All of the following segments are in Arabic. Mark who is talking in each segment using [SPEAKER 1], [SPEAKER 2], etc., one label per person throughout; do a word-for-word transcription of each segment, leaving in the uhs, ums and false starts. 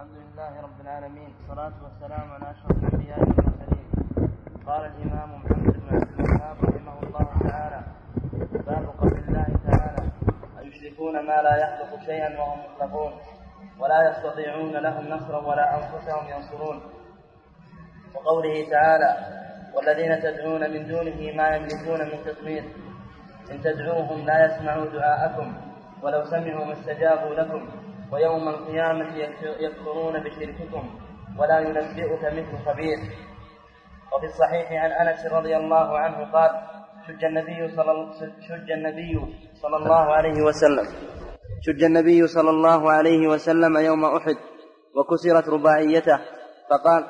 [SPEAKER 1] الحمد لله رب العالمين، والصلاة والسلام على أشرف الأنبياء والمرسلين. قال الإمام محمد بن عبد الوهاب رحمه الله تعالى: باب قول الله تعالى: أيشركون ما لا يخلق شيئا وهم يخلقون ولا يستطيعون لهم نصرا ولا أنفسهم ينصرون. وقوله تعالى: والذين تدعون من دونه ما يملكون من تطمير إن تدعوهم لا يسمعوا دعاءكم ولو سمعوا ما استجابوا لكم ويوم القيامة يكفرون بشرككم ولا ينبئك مثل خبير. وفي الصحيح عن أنس رضي الله عنه قال: شج النبي صلى, شج النبي صلى الله عليه وسلم شج النبي صلى الله عليه وسلم يوم أحد وكسرت رباعيته فقال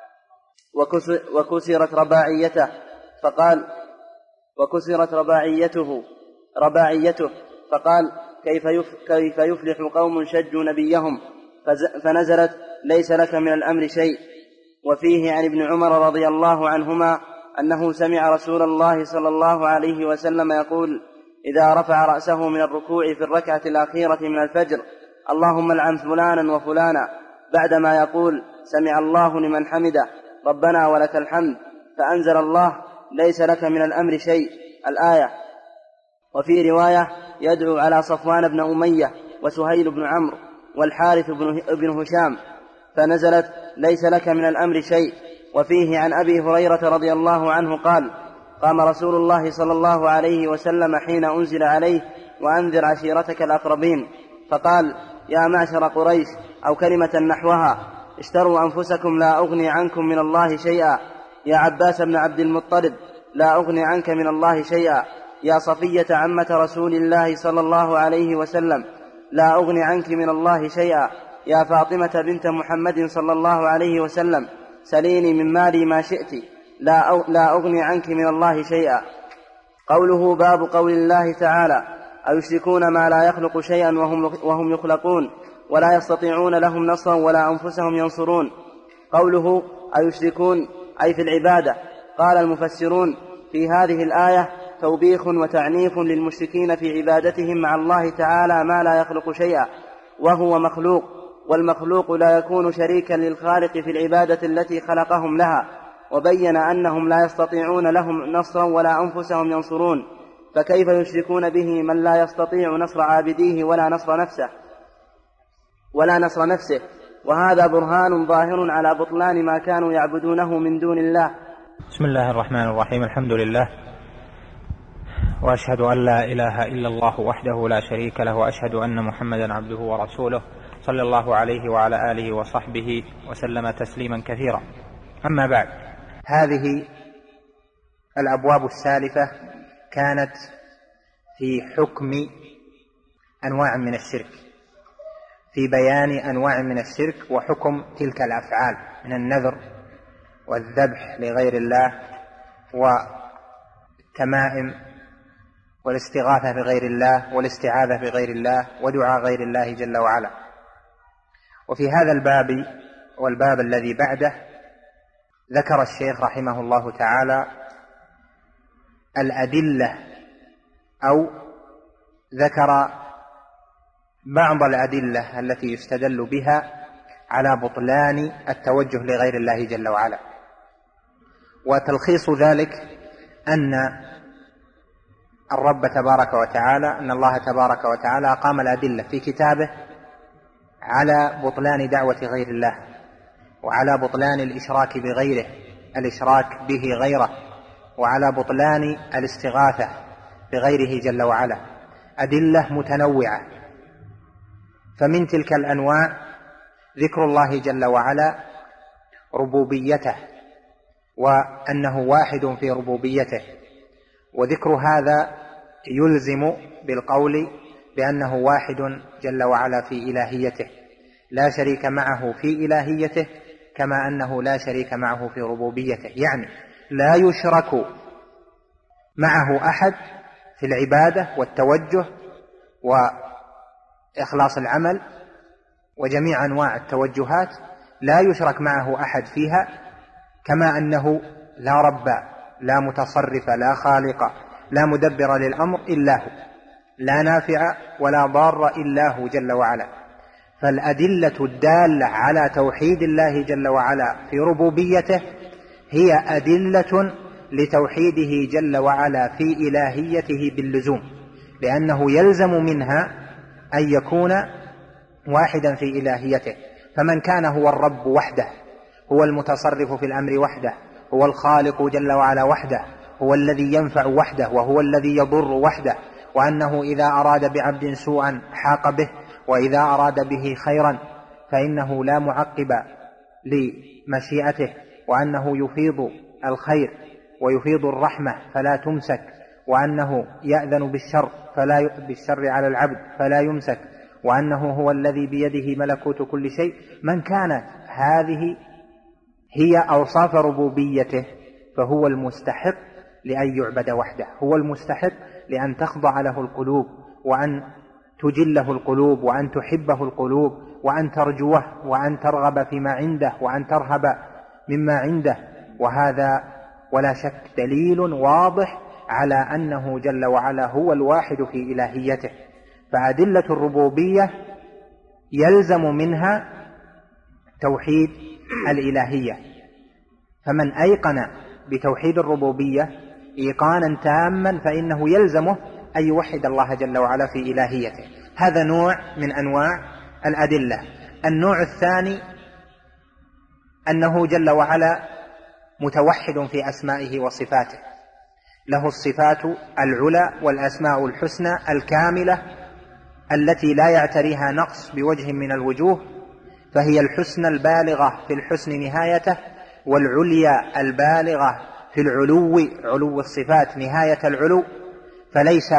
[SPEAKER 1] وكسرت رباعيته فقال وكسرت رباعيته رباعيته فقال: كيف كيف يفلح قوم شجوا نبيهم، فنزلت: ليس لك من الأمر شيء. وفيه عن ابن عمر رضي الله عنهما أنه سمع رسول الله صلى الله عليه وسلم يقول: إذا رفع رأسه من الركوع في الركعة الأخيرة من الفجر: اللهم العن فلانا وفلانا، بعدما يقول: سمع الله لمن حمده ربنا ولك الحمد، فأنزل الله: ليس لك من الأمر شيء، الآية. وفي رواية: يدعو على صفوان بن أمية وسهيل بن عمرو والحارث بن هشام، فنزلت: ليس لك من الأمر شيء. وفيه عن أبي هريرة رضي الله عنه قال: قام رسول الله صلى الله عليه وسلم حين أنزل عليه: وأنذر عشيرتك الأقربين، فقال: يا معشر قريش، أو كلمة نحوها: اشتروا أنفسكم لا أغني عنكم من الله شيئا. يا عباس بن عبد المطلب، لا أغني عنك من الله شيئا. يا صفية عمة رسول الله صلى الله عليه وسلم، لا أغني عنك من الله شيئا. يا فاطمة بنت محمد صلى الله عليه وسلم، سليني من مالي ما شئت، لا, لا أغني عنك من الله شيئا. قوله: باب قول الله تعالى: أيشركون ما لا يخلق شيئا وهم, وهم يخلقون ولا يستطيعون لهم نصرا ولا أنفسهم ينصرون. قوله: أيشركون أي في العبادة. قال المفسرون: في هذه الآية توبيخ وتعنيف للمشركين في عبادتهم مع الله تعالى ما لا يخلق شيئا وهو مخلوق، والمخلوق لا يكون شريكا للخالق في العبادة التي خلقهم لها. وبين أنهم لا يستطيعون لهم نصرا ولا أنفسهم ينصرون، فكيف يشركون به من لا يستطيع نصر عابديه ولا نصر نفسه ولا نصر نفسه وهذا برهان ظاهر على بطلان ما كانوا يعبدونه من دون الله.
[SPEAKER 2] بسم الله الرحمن الرحيم. الحمد لله، وأشهد أن لا إله إلا الله وحده لا شريك له، وأشهد أن محمدا عبده ورسوله صلى الله عليه وعلى آله وصحبه وسلم تسليما كثيرا. أما بعد، هذه الأبواب السالفة كانت في حكم أنواع من الشرك، في بيان أنواع من الشرك وحكم تلك الأفعال من النذر والذبح لغير الله والتمائم والاستغاثة بغير الله والاستعاذة بغير الله ودعاء غير الله جل وعلا. وفي هذا الباب والباب الذي بعده ذكر الشيخ رحمه الله تعالى الأدلة، أو ذكر بعض الأدلة التي يستدل بها على بطلان التوجه لغير الله جل وعلا. وتلخيص ذلك أن الرب تبارك وتعالى أن الله تبارك وتعالى أقام الأدلة في كتابه على بطلان دعوة غير الله وعلى بطلان الإشراك بغيره الإشراك به غيره وعلى بطلان الاستغاثة بغيره جل وعلا، أدلة متنوعة. فمن تلك الأنواع ذكر الله جل وعلا ربوبيته وأنه واحد في ربوبيته، وذكر هذا يلزم بالقول بأنه واحد جل وعلا في إلهيته، لا شريك معه في إلهيته كما أنه لا شريك معه في ربوبيته، يعني لا يشرك معه أحد في العبادة والتوجه وإخلاص العمل وجميع أنواع التوجهات، لا يشرك معه أحد فيها، كما أنه لا رب لا متصرف لا خالق لا مدبر للأمر إلا هو، لا نافع ولا ضار إلا هو جل وعلا. فالأدلة الدالة على توحيد الله جل وعلا في ربوبيته هي أدلة لتوحيده جل وعلا في إلهيته باللزوم، لأنه يلزم منها أن يكون واحدا في إلهيته. فمن كان هو الرب وحده، هو المتصرف في الأمر وحده، هو الخالق جل وعلا وحده، هو الذي ينفع وحده وهو الذي يضر وحده، وأنه إذا أراد بعبد سوءا حاق به، وإذا أراد به خيرا فإنه لا معقب لمشيئته، وأنه يفيض الخير ويفيض الرحمة فلا تمسك، وأنه يأذن بالشر فلا بالشر على العبد فلا يمسك، وأنه هو الذي بيده ملكوت كل شيء. من كانت هذه هي أوصاف ربوبيته فهو المستحق لأن يعبد وحده، هو المستحق لأن تخضع له القلوب، وأن تجله القلوب، وأن تحبه القلوب، وأن ترجوه، وأن ترغب فيما عنده، وأن ترهب مما عنده. وهذا ولا شك دليل واضح على أنه جل وعلا هو الواحد في إلهيته. فأدلة الربوبية يلزم منها توحيد الإلهية، فمن أيقن بتوحيد الربوبية إيقانا تاما فإنه يلزمه أن يوحد الله جل وعلا في إلهيته. هذا نوع من أنواع الأدلة. النوع الثاني أنه جل وعلا متوحد في أسمائه وصفاته، له الصفات العلى والأسماء الحسنى الكاملة التي لا يعتريها نقص بوجه من الوجوه، فهي الحسنى البالغة في الحسن نهايته، والعليا البالغة في العلو علو الصفات نهاية العلو. فليس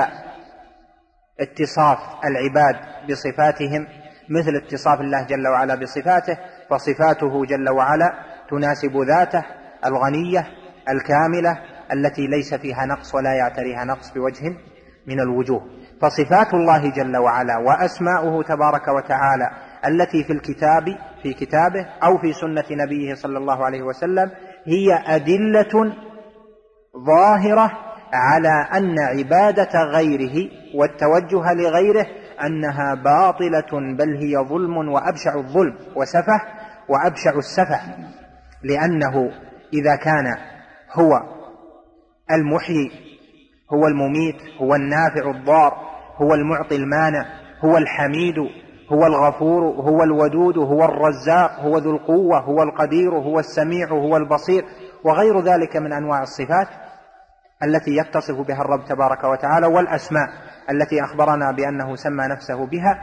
[SPEAKER 2] اتصاف العباد بصفاتهم مثل اتصاف الله جل وعلا بصفاته، فصفاته جل وعلا تناسب ذاته الغنية الكاملة التي ليس فيها نقص ولا يعتريها نقص بوجه من الوجوه. فصفات الله جل وعلا وأسماؤه تبارك وتعالى التي في الكتاب في كتابه أو في سنة نبيه صلى الله عليه وسلم هي أدلة ظاهرة على أن عبادة غيره والتوجه لغيره أنها باطلة، بل هي ظلم وأبشع الظلم وسفه وأبشع السفه. لأنه إذا كان هو المحيي، هو المميت، هو النافع الضار، هو المعطي المانع، هو الحميد، هو الغفور، هو الودود، هو الرزاق، هو ذو القوة، هو القدير، هو السميع، هو البصير، وغير ذلك من أنواع الصفات التي يتصف بها الرب تبارك وتعالى، والأسماء التي أخبرنا بأنه سمى نفسه بها،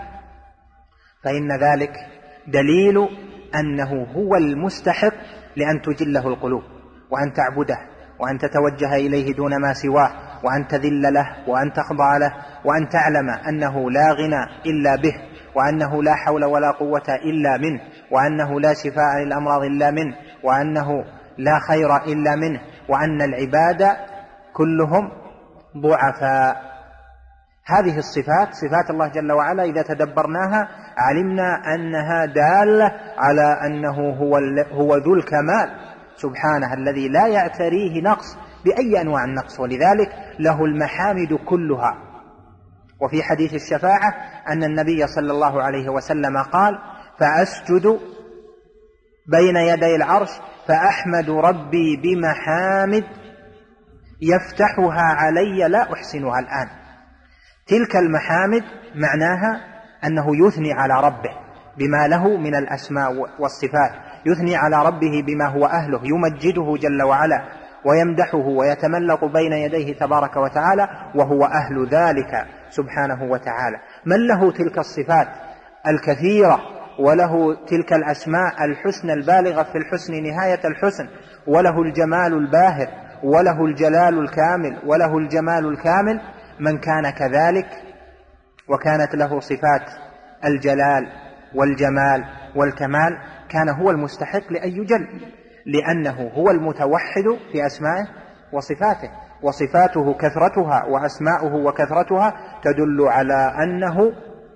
[SPEAKER 2] فإن ذلك دليل أنه هو المستحق لأن تجله القلوب، وأن تعبده، وأن تتوجه إليه دون ما سواه، وأن تذل له، وأن تخضع له، وأن تعلم أنه لا غنى إلا به، وأنه لا حول ولا قوة إلا منه، وأنه لا شفاء للأمراض إلا منه، وأنه لا خير إلا منه، وأن العباد كلهم ضعفاء. هذه الصفات صفات الله جل وعلا إذا تدبرناها علمنا أنها دالة على أنه هو, هو ذو الكمال سبحانه الذي لا يعتريه نقص بأي أنواع النقص، ولذلك له المحامد كلها. وفي حديث الشفاعة أن النبي صلى الله عليه وسلم قال: فأسجد بين يدي العرش فأحمد ربي بمحامد يفتحها علي لا أحسنها الآن. تلك المحامد معناها أنه يثني على ربه بما له من الأسماء والصفات، يثني على ربه بما هو أهله، يمجده جل وعلا ويمدحه ويتملق بين يديه تبارك وتعالى، وهو أهل ذلك سبحانه وتعالى. من له تلك الصفات الكثيرة وله تلك الأسماء الحسنى البالغة في الحسن نهاية الحسن، وله الجمال الباهر، وله الجلال الكامل، وله الجمال الكامل، من كان كذلك وكانت له صفات الجلال والجمال والكمال كان هو المستحق لأن يجل، لأنه هو المتوحد في أسمائه وصفاته، وصفاته كثرتها وأسماؤه وكثرتها تدل على أنه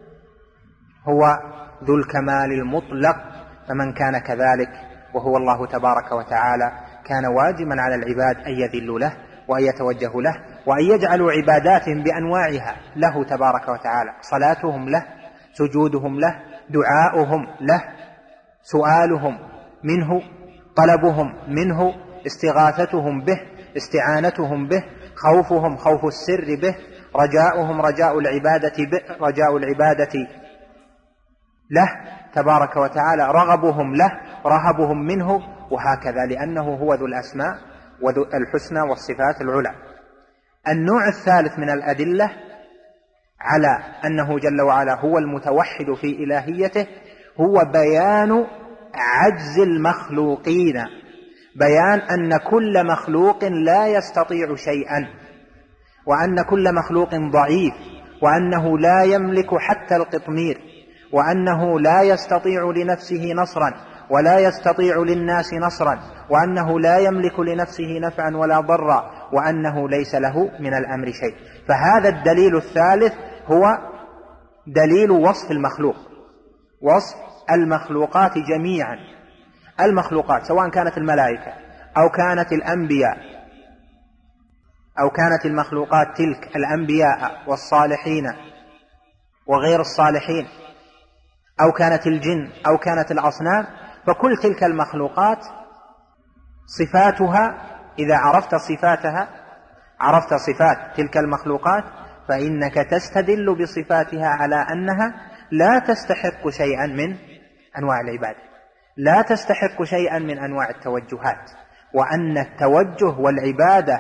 [SPEAKER 2] هو ذو الكمال المطلق. فمن كان كذلك وهو الله تبارك وتعالى كان واجبا على العباد أن يذلوا له وأن يتوجهوا له وأن يجعلوا عباداتهم بأنواعها له تبارك وتعالى، صلاتهم له، سجودهم له، دعاؤهم له، سؤالهم منه، طلبهم منه، استغاثتهم به، استعانتهم به، خوفهم خوف السر به، رجاؤهم رجاء العبادة به، رجاء العبادة له تبارك وتعالى، رغبهم له، رهبهم منه، وهكذا، لأنه هو ذو الأسماء وذو الحسنى والصفات العلى. النوع الثالث من الأدلة على أنه جل وعلا هو المتوحد في إلهيته هو بيان عجز المخلوقين، بيان أن كل مخلوق لا يستطيع شيئا، وأن كل مخلوق ضعيف، وأنه لا يملك حتى القطمير، وأنه لا يستطيع لنفسه نصرا ولا يستطيع للناس نصرا، وأنه لا يملك لنفسه نفعا ولا ضرا، وأنه ليس له من الأمر شيء. فهذا الدليل الثالث هو دليل وصف المخلوق، وصف المخلوقات جميعا، المخلوقات سواء كانت الملائكة أو كانت الأنبياء أو كانت المخلوقات تلك الأنبياء والصالحين وغير الصالحين، أو كانت الجن أو كانت الأصنام، فكل تلك المخلوقات صفاتها إذا عرفت صفاتها، عرفت صفات تلك المخلوقات، فإنك تستدل بصفاتها على أنها لا تستحق شيئا من أنواع العبادة، لا تستحق شيئا من أنواع التوجهات، وأن التوجه والعبادة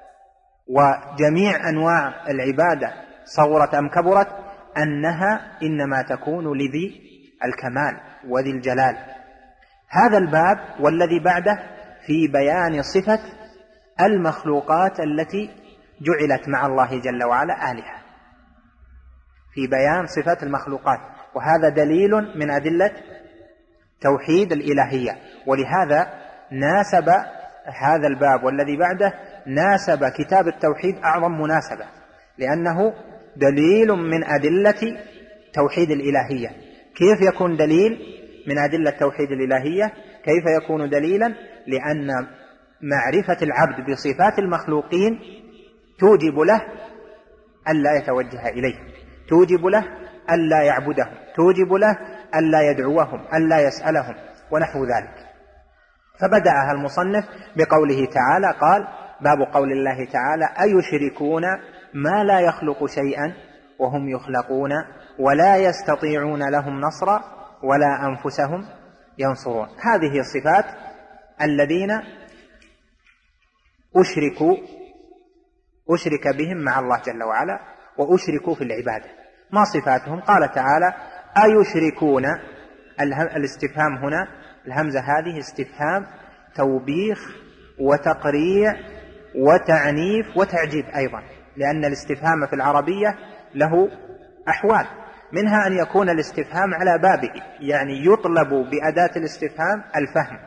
[SPEAKER 2] وجميع أنواع العبادة صغرت أم كبرت أنها إنما تكون لذي الكمال وذي الجلال. هذا الباب والذي بعده في بيان صفة المخلوقات التي جعلت مع الله جل وعلا آلهة، في بيان صفة المخلوقات، وهذا دليل من أدلة توحيد الإلهية. ولهذا ناسب هذا الباب والذي بعده ناسب كتاب التوحيد أعظم مناسبة، لأنه دليل من أدلة توحيد الإلهية. كيف يكون دليل من أدلة توحيد الإلهية؟ كيف يكون دليلا؟ لأن معرفة العبد بصفات المخلوقين توجب له ألا يتوجه إليه، توجب له ألا يعبدهم، توجب له ألا يدعوهم، ألا يسألهم، ونحو ذلك. فبدأها المصنف بقوله تعالى، قال: باب قول الله تعالى: أيشركون ما لا يخلق شيئا وهم يخلقون ولا يستطيعون لهم نصرا ولا أنفسهم ينصرون. هذه صفات الذين أشركوا أشرك بهم مع الله جل وعلا وأشركوا في العبادة. ما صفاتهم؟ قال تعالى: أيشركون. الاستفهام هنا، الهمزة هذه استفهام توبيخ وتقريع وتعنيف وتعجيب أيضا، لأن الاستفهام في العربية له أحوال، منها أن يكون الاستفهام على بابه، يعني يطلب بأداة الاستفهام الفهم.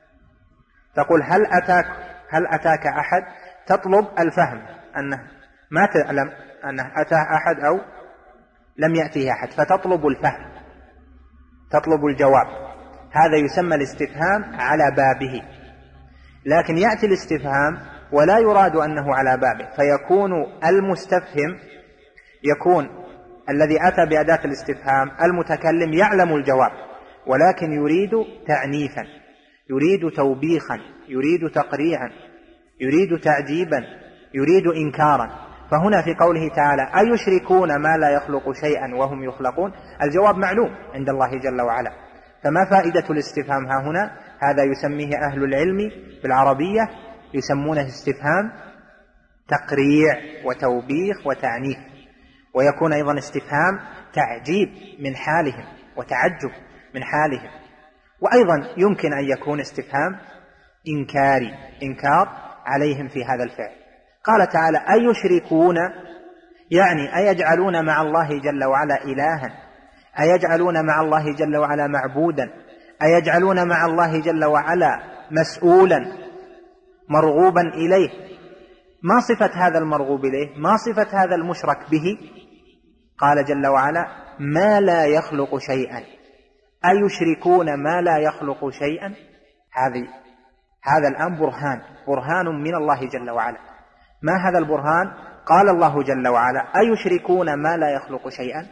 [SPEAKER 2] تقول: هل أتاك هل أتاك أحد؟ تطلب الفهم، أنه ما تعلم أنه أتاه أحد أو لم يأتيه أحد، فتطلب الفهم، تطلب الجواب. هذا يسمى الاستفهام على بابه. لكن يأتي الاستفهام ولا يراد أنه على بابه، فيكون المستفهم، يكون الذي أتى بأداة الاستفهام المتكلم يعلم الجواب، ولكن يريد تعنيفا، يريد توبيخا، يريد تقريعا، يريد تعجيبا، يريد إنكارا. فهنا في قوله تعالى: أيشركون ما لا يخلق شيئا وهم يخلقون، الجواب معلوم عند الله جل وعلا، فما فائدة الاستفهام ها هنا؟ هذا يسميه أهل العلم بالعربية، يسمونه استفهام تقريع وتوبيخ وتعنيف، ويكون أيضا استفهام تعجيب من حالهم وتعجب من حالهم، وأيضا يمكن أن يكون استفهام إنكاري، إنكار عليهم في هذا الفعل. قال تعالى: أيشركون، يعني أيجعلون مع الله جل وعلا إلها، أيجعلون مع الله جل وعلا معبودا، أيجعلون مع الله جل وعلا مسؤولا مرغوبا إليه. ما صفة هذا المرغوب إليه؟ ما صفة هذا المشرك به؟ قال جل وعلا: ما لا يخلق شيئا. أيشركون ما لا يخلق شيئا، هذه هذا الآن برهان، برهان من الله جل وعلا. ما هذا البرهان؟ قال الله جل وعلا: أيشركون ما لا يخلق شيئا،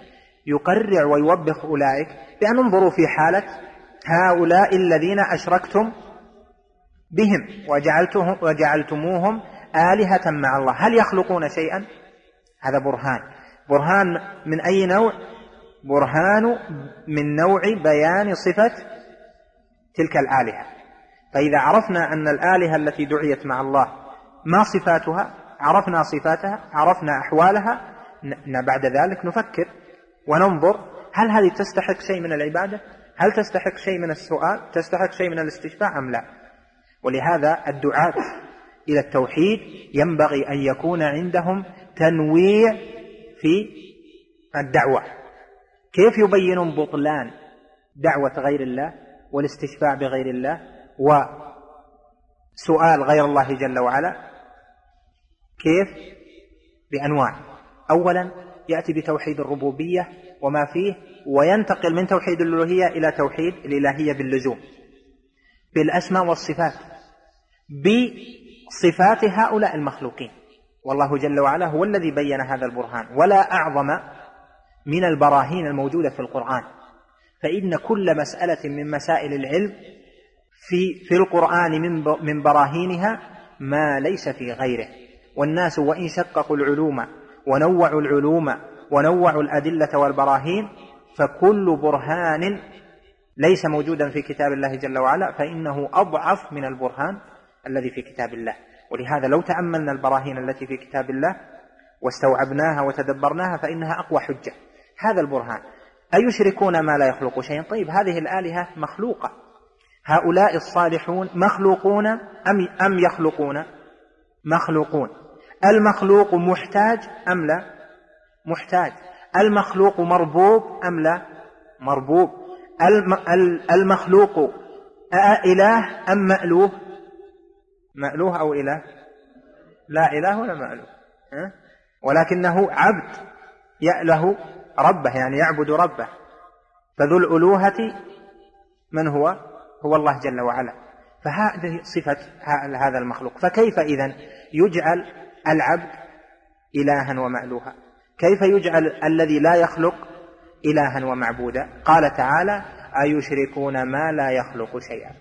[SPEAKER 2] يقرع ويوبخ أولئك بأن انظروا في حالة هؤلاء الذين أشركتم بهم وجعلتهم وجعلتموهم آلهة مع الله، هل يخلقون شيئا؟ هذا برهان. برهان من أي نوع؟ برهان من نوع بيان صفة تلك الآلهة. فإذا عرفنا أن الآلهة التي دعيت مع الله ما صفاتها، عرفنا صفاتها، عرفنا أحوالها، بعد ذلك نفكر وننظر هل هذه تستحق شيء من العبادة؟ هل تستحق شيء من السؤال؟ تستحق شيء من الاستشفاع أم لا؟ ولهذا الدعاة إلى التوحيد ينبغي أن يكون عندهم تنويع في الدعوة. كيف يبينون بطلان دعوة غير الله والاستشفاع بغير الله وسؤال غير الله جل وعلا؟ كيف؟ بأنواع. أولا يأتي بتوحيد الربوبية وما فيه، وينتقل من توحيد الألوهية إلى توحيد الإلهية باللزوم، بالأسماء والصفات، بصفات هؤلاء المخلوقين. والله جل وعلا هو الذي بين هذا البرهان، ولا أعظم من البراهين الموجودة في القرآن. فإن كل مسألة من مسائل العلم في في القرآن من من براهينها ما ليس في غيره. والناس وإن شققوا العلوم ونوعوا العلوم ونوعوا الأدلة والبراهين، فكل برهان ليس موجودا في كتاب الله جل وعلا فإنه أضعف من البرهان الذي في كتاب الله. ولهذا لو تأملنا البراهين التي في كتاب الله واستوعبناها وتدبرناها فإنها أقوى حجة. هذا البرهان. أيشركون ما لا يخلق شيئا؟ طيب هذه الآلهة مخلوقة، هؤلاء الصالحون مخلوقون أم أم يخلقون؟ مخلوقون. المخلوق محتاج أم لا؟ محتاج. المخلوق مربوب أم لا؟ مربوب. المخلوق إله أم مألوه؟ مألوه أو إله؟ لا إله ولا مألوه، ولكنه عبد يأله ربه، يعني يعبد ربه. فذو الألوهة من هو؟ هو الله جل وعلا. فهذه صفة هذا المخلوق. فكيف إذن يجعل العبد إلها ومألوها؟ كيف يجعل الذي لا يخلق إلها ومعبودا؟ قال تعالى: أيشركون ما لا يخلق شيئا.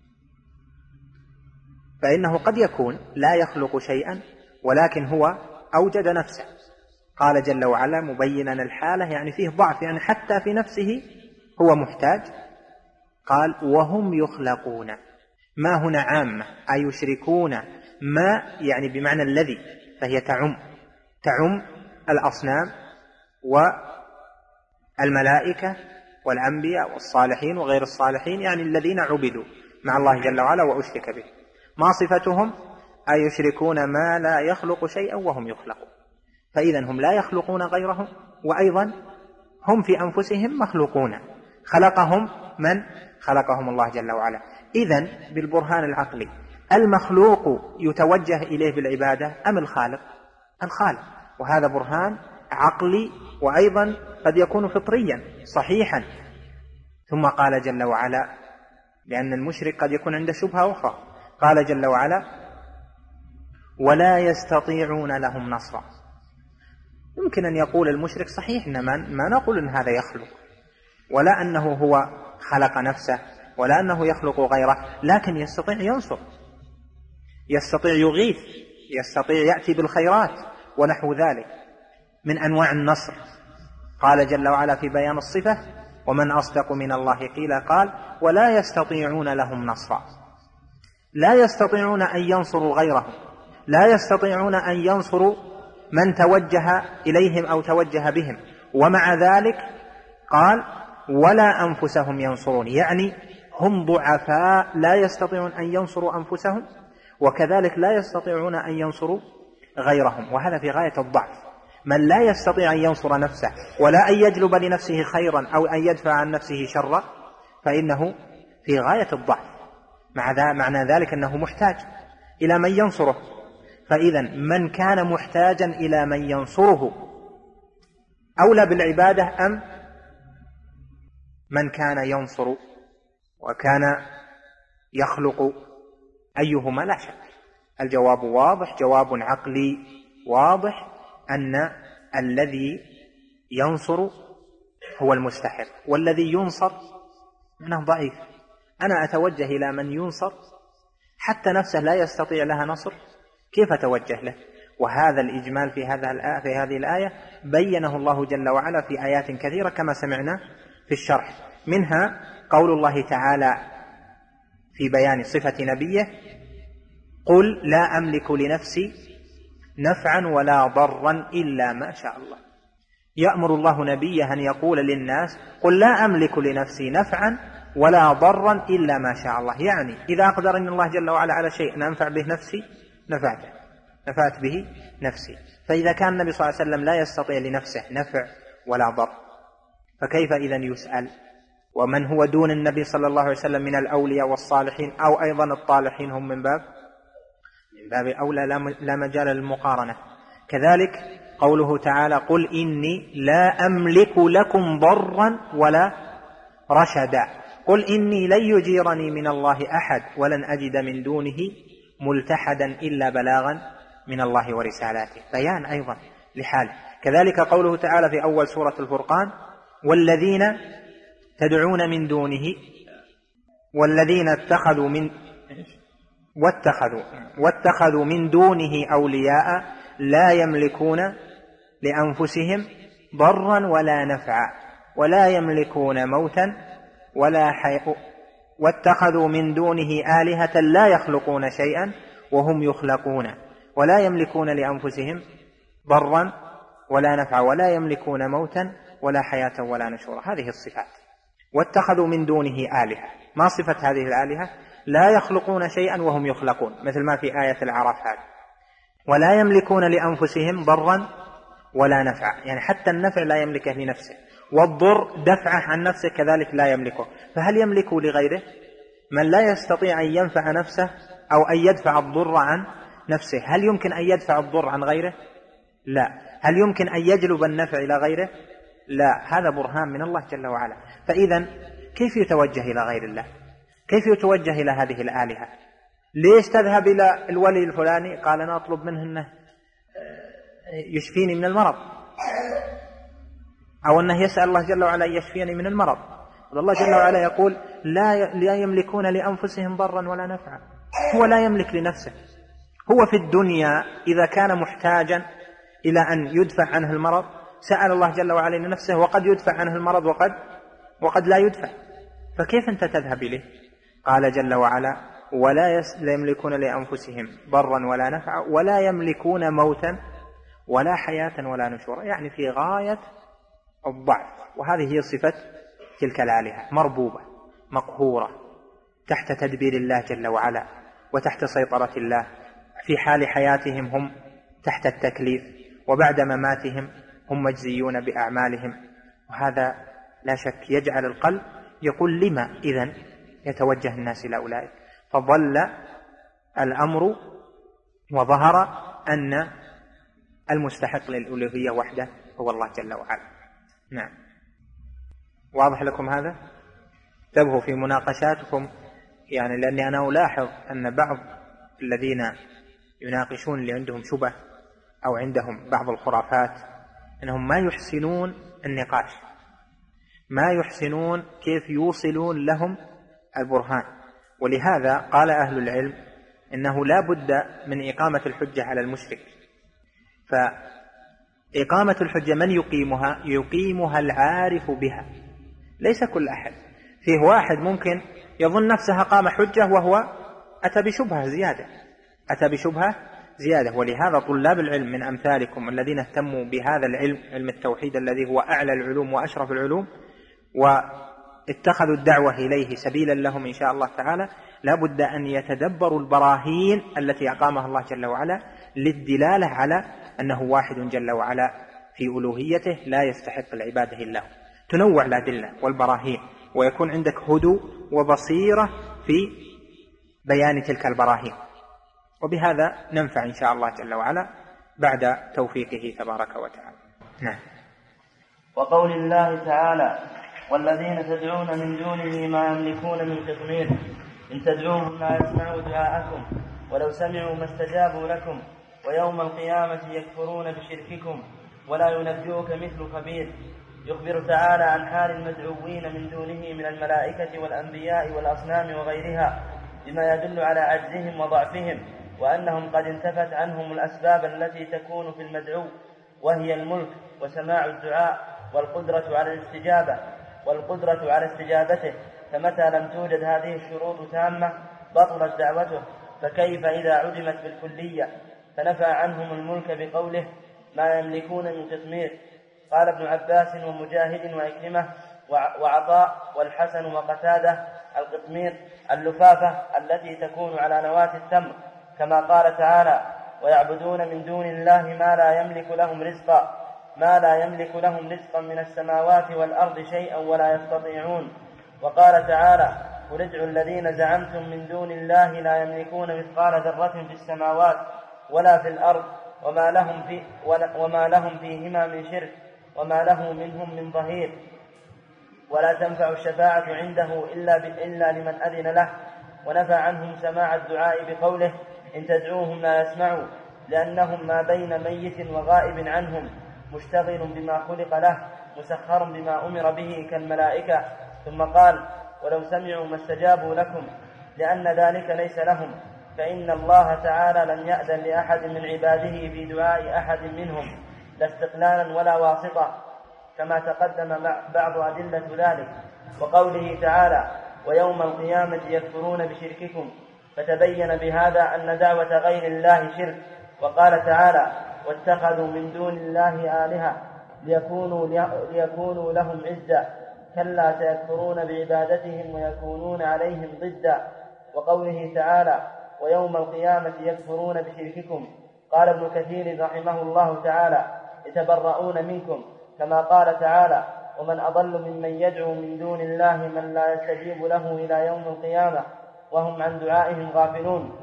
[SPEAKER 2] فإنه قد يكون لا يخلق شيئا ولكن هو أوجد نفسه. قال جل وعلا مبينا الحالة، يعني فيه ضعف، يعني حتى في نفسه هو محتاج. قال: وهم يخلقون. ما هنا عامة، أيشركون ما يعني بمعنى الذي، فهي تعم تعم الأصنام والملائكة والأنبياء والصالحين وغير الصالحين، يعني الذين عبدوا مع الله جل وعلا وأشرك به. ما صفتهم؟ أيشركون ما لا يخلق شيئا وهم يخلقون. فإذا هم لا يخلقون غيرهم، وأيضا هم في أنفسهم مخلوقون. خلقهم من؟ خلقهم الله جل وعلا. إذن بالبرهان العقلي المخلوق يتوجه إليه بالعبادة أم الخالق؟ الخالق. وهذا برهان عقلي، وأيضا قد يكون فطريا صحيحا. ثم قال جل وعلا، لأن المشرك قد يكون عنده شبهة أخرى، قال جل وعلا: ولا يستطيعون لهم نصرا. يمكن أن يقول المشرك: صحيح إن ما نقول أن هذا يخلق، ولا أنه هو خلق نفسه، ولا أنه يخلق غيره، لكن يستطيع ينصر، يستطيع يغيث، يستطيع يأتي بالخيرات ونحو ذلك من أنواع النصر. قال جل وعلا في بيان الصفة: ومن أصدق من الله قيلا. قال: ولا يستطيعون لهم نصرا. لا يستطيعون أن ينصروا غيرهم، لا يستطيعون أن ينصروا من توجه إليهم أو توجه بهم. ومع ذلك قال: ولا أنفسهم ينصرون، يعني هم ضعفاء لا يستطيعون أن ينصروا أنفسهم، وكذلك لا يستطيعون أن ينصروا غيرهم. وهذا في غاية الضعف. من لا يستطيع أن ينصر نفسه ولا أن يجلب لنفسه خيرا أو أن يدفع عن نفسه شرا فإنه في غاية الضعف. مع معنى ذلك أنه محتاج إلى من ينصره. فإذا من كان محتاجا إلى من ينصره أولى بالعبادة أم من كان ينصر وكان يخلق؟ أيهما؟ لا شك. الجواب واضح، جواب عقلي واضح، أن الذي ينصر هو المستحق، والذي ينصر منه ضعيف. أنا أتوجه إلى من ينصر حتى نفسه لا يستطيع لها نصر، كيف أتوجه له؟ وهذا الإجمال في هذا الآية في هذه الآية بينه الله جل وعلا في آيات كثيرة كما سمعنا في الشرح، منها قول الله تعالى في بيان صفة نبيه: قل لا أملك لنفسي نفعا ولا ضرا إلا ما شاء الله. يأمر الله نبيه أن يقول للناس: قل لا أملك لنفسي نفعا ولا ضرا إلا ما شاء الله، يعني إذا أقدرني الله جل وعلا على شيء أن أنفع به نفسي نفعته نفعت به نفسي. فإذا كان النبي صلى الله عليه وسلم لا يستطيع لنفسه نفع ولا ضر، فكيف إذن يسأل؟ ومن هو دون النبي صلى الله عليه وسلم من الأولياء والصالحين أو أيضا الطالحين هم من باب من باب أولى لا مجال للمقارنة. كذلك قوله تعالى: قل إني لا أملك لكم ضرا ولا رشدا، قل إني لن يجيرني من الله أحد ولن أجد من دونه ملتحدا إلا بلاغا من الله ورسالاته، بيان أيضا لحاله. كذلك قوله تعالى في أول سورة الفرقان: والذين تدعون من دونه والذين اتخذوا من واتخذوا واتخذوا من دونه أولياء لا يملكون لأنفسهم ضرا ولا نفعا ولا يملكون موتا ولا حياة واتخذوا من دونه آلهة لا يخلقون شيئا وهم يخلقون ولا يملكون لأنفسهم ضرا ولا نفعا ولا يملكون موتا ولا حياة ولا نشورا. هذه الصفات. واتخذوا من دونه آلهة، ما صفة هذه الآلهة؟ لا يخلقون شيئا وهم يخلقون، مثل ما في آية الأعراف هذه. ولا يملكون لأنفسهم ضرا ولا نفعا، يعني حتى النفع لا يملكه لنفسه، والضر دفعه عن نفسه كذلك لا يملكه. فهل يملكه لغيره؟ من لا يستطيع أن ينفع نفسه أو أن يدفع الضر عن نفسه، هل يمكن أن يدفع الضر عن غيره؟ لا. هل يمكن أن يجلب النفع إلى غيره؟ لا. هذا برهان من الله جل وعلا. فإذا كيف يتوجه إلى غير الله؟ كيف يتوجه إلى هذه الآلهة؟ ليش تذهب إلى الولي الفلاني؟ قال أنا أطلب منه أنه يشفيني من المرض، أو أنه يسأل الله جل وعلا يشفيني من المرض. الله جل وعلا يقول لا يملكون لأنفسهم ضرا ولا نفعا. هو لا يملك لنفسه. هو في الدنيا إذا كان محتاجا إلى أن يدفع عنه المرض سأل الله جل وعلا لنفسه، وقد يدفع عنه المرض وقد وقد لا يدفع، فكيف أنت تذهب إليه؟ قال جل وعلا: ولا يملكون لأنفسهم ضرا ولا نفعا ولا يملكون موتا ولا حياة ولا نشورا، يعني في غاية الضعف. وهذه هي صفة تلك الآلهة، مربوبة مقهورة تحت تدبير الله جل وعلا وتحت سيطرة الله. في حال حياتهم هم تحت التكليف، وبعد مماتهم هم مجزيون بأعمالهم. وهذا لا شك يجعل القلب يقول: لما إذن يتوجه الناس إلى أولئك؟ فضل الأمر وظهر أن المستحق للألوهية وحده هو الله جل وعلا. نعم، واضح لكم هذا؟ انتبهوا في مناقشاتكم، يعني لأني أنا ألاحظ أن بعض الذين يناقشون اللي عندهم شبه أو عندهم بعض الخرافات أنهم ما يحسنون النقاش، ما يحسنون كيف يوصلون لهم البرهان. ولهذا قال أهل العلم إنه لا بد من إقامة الحجة على المشرك. فإقامة الحجة من يقيمها؟ يقيمها العارف بها، ليس كل أحد. فيه واحد ممكن يظن نفسه قام حجة وهو أتى بشبهة زيادة أتى بشبهة زيادة ولهذا طلاب العلم من أمثالكم الذين اهتموا بهذا العلم، علم التوحيد الذي هو أعلى العلوم وأشرف العلوم، واتخذوا الدعوة إليه سبيلا لهم إن شاء الله تعالى، لا بد أن يتدبروا البراهين التي أقامها الله جل وعلا للدلالة على أنه واحد جل وعلا في ألوهيته لا يستحق العبادة إلا هو. تنوع الأدلة والبراهين، ويكون عندك هدوء وبصيرة في بيان تلك البراهين، وبهذا ننفع إن شاء الله جل وعلا بعد توفيقه تبارك وتعالى. نعم.
[SPEAKER 1] وقول الله تعالى: والذين تدعون من دونه ما يملكون من قطمير إن تدعوهم لا يسمعوا دعاءكم ولو سمعوا ما استجابوا لكم ويوم القيامة يكفرون بشرككم ولا ينبئك مثل خبير. يخبر تعالى عن حال المدعوين من دونه من الملائكة والأنبياء والأصنام وغيرها بما يدل على عجزهم وضعفهم، وأنهم قد انتفت عنهم الأسباب التي تكون في المدعو، وهي الملك وسماع الدعاء والقدرة على الاستجابة والقدرة على استجابته. فمتى لم توجد هذه الشروط تامة بطلت دعوته، فكيف إذا عدمت بالكلية؟ فنفى عنهم الملك بقوله ما يملكون من قطمير. قال ابن عباس ومجاهد وعكرمة وعطاء والحسن وقتادة القطمير اللفافة التي تكون على نواة التمر، كما قال تعالى ويعبدون من دون الله ما لا يملك لهم رزقا ما لا يملك لهم رزقا من السماوات والأرض شيئا ولا يستطيعون. وقال تعالى قل ادعوا الذين زعمتم من دون الله لا يملكون مثقال ذرة في السماوات ولا في الأرض وما لهم, في وما لهم فيهما من شرك وما له منهم من ظهير، ولا تنفع الشفاعة عنده إلا, إلا لمن أذن له. ونفى عنهم سماع الدعاء بقوله إن تدعوهم لا يسمعوا، لأنهم ما بين ميت وغائب عنهم، مشتغل بما خلق له، مسخر بما أمر به كالملائكة. ثم قال ولو سمعوا ما استجابوا لكم، لأن ذلك ليس لهم، فإن الله تعالى لم يأذن لأحد من عباده في دعاء أحد منهم لا استقلالا ولا واسطة، كما تقدم بعض أدلة ذلك. وقوله تعالى ويوم القيامة يكفرون بشرككم، فتبين بهذا أن دعوة غير الله شرك. وقال تعالى واتخذوا من دون الله آلهة ليكونوا, ليكونوا لهم عزا، كلا سيكفرون بعبادتهم ويكونون عليهم ضدا. وقوله تعالى ويوم القيامة يكفرون بشرككم، قال ابن كثير رحمه الله تعالى يتبرؤون منكم، كما قال تعالى ومن أضل ممن يدعو من دون الله من لا يستجيب له إلى يوم القيامة وهم عن دعائهم غافلون.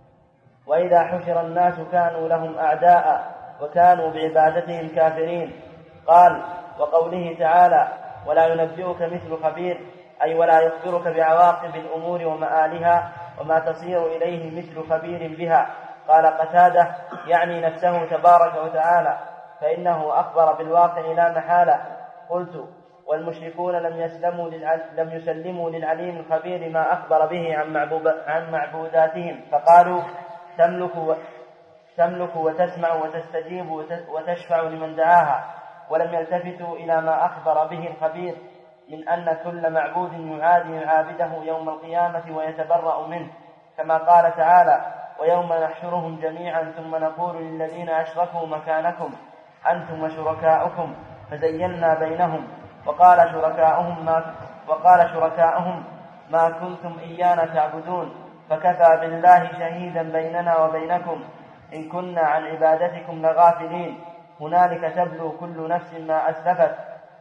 [SPEAKER 1] وإذا حشر الناس كانوا لهم أعداء وكانوا بعبادتهم كافرين. قال وقوله تعالى ولا ينبئك مثل خبير، أي ولا يخبرك بعواقب الأمور ومآلها وما تصير إليه مثل خبير بها. قال قتادة يعني نفسه تبارك وتعالى، فإنه أخبر بالواقع لا محالة. قلت والمشركون لم يسلموا لم يسلموا للعليم الخبير ما أخبر به عن معبوداتهم، فقالوا تملك, و... تملك وتسمع وتستجيب وتشفع لمن دعاها، ولم يلتفتوا إلى ما أخبر به الخبير من أن كل معبود يعادي عابده يوم القيامة ويتبرأ منه، كما قال تعالى ويوم نحشرهم جميعا ثم نقول للذين أشركوا مكانكم أنتم وشركاؤكم فزينا بينهم وقال شركاؤهم ما, وقال شركاؤهم ما كنتم إيانا تعبدون، فكفى بالله شهيدا بيننا وبينكم إن كنا عن عبادتكم لغافلين. هنالك تبلو كل نفس ما أسلفت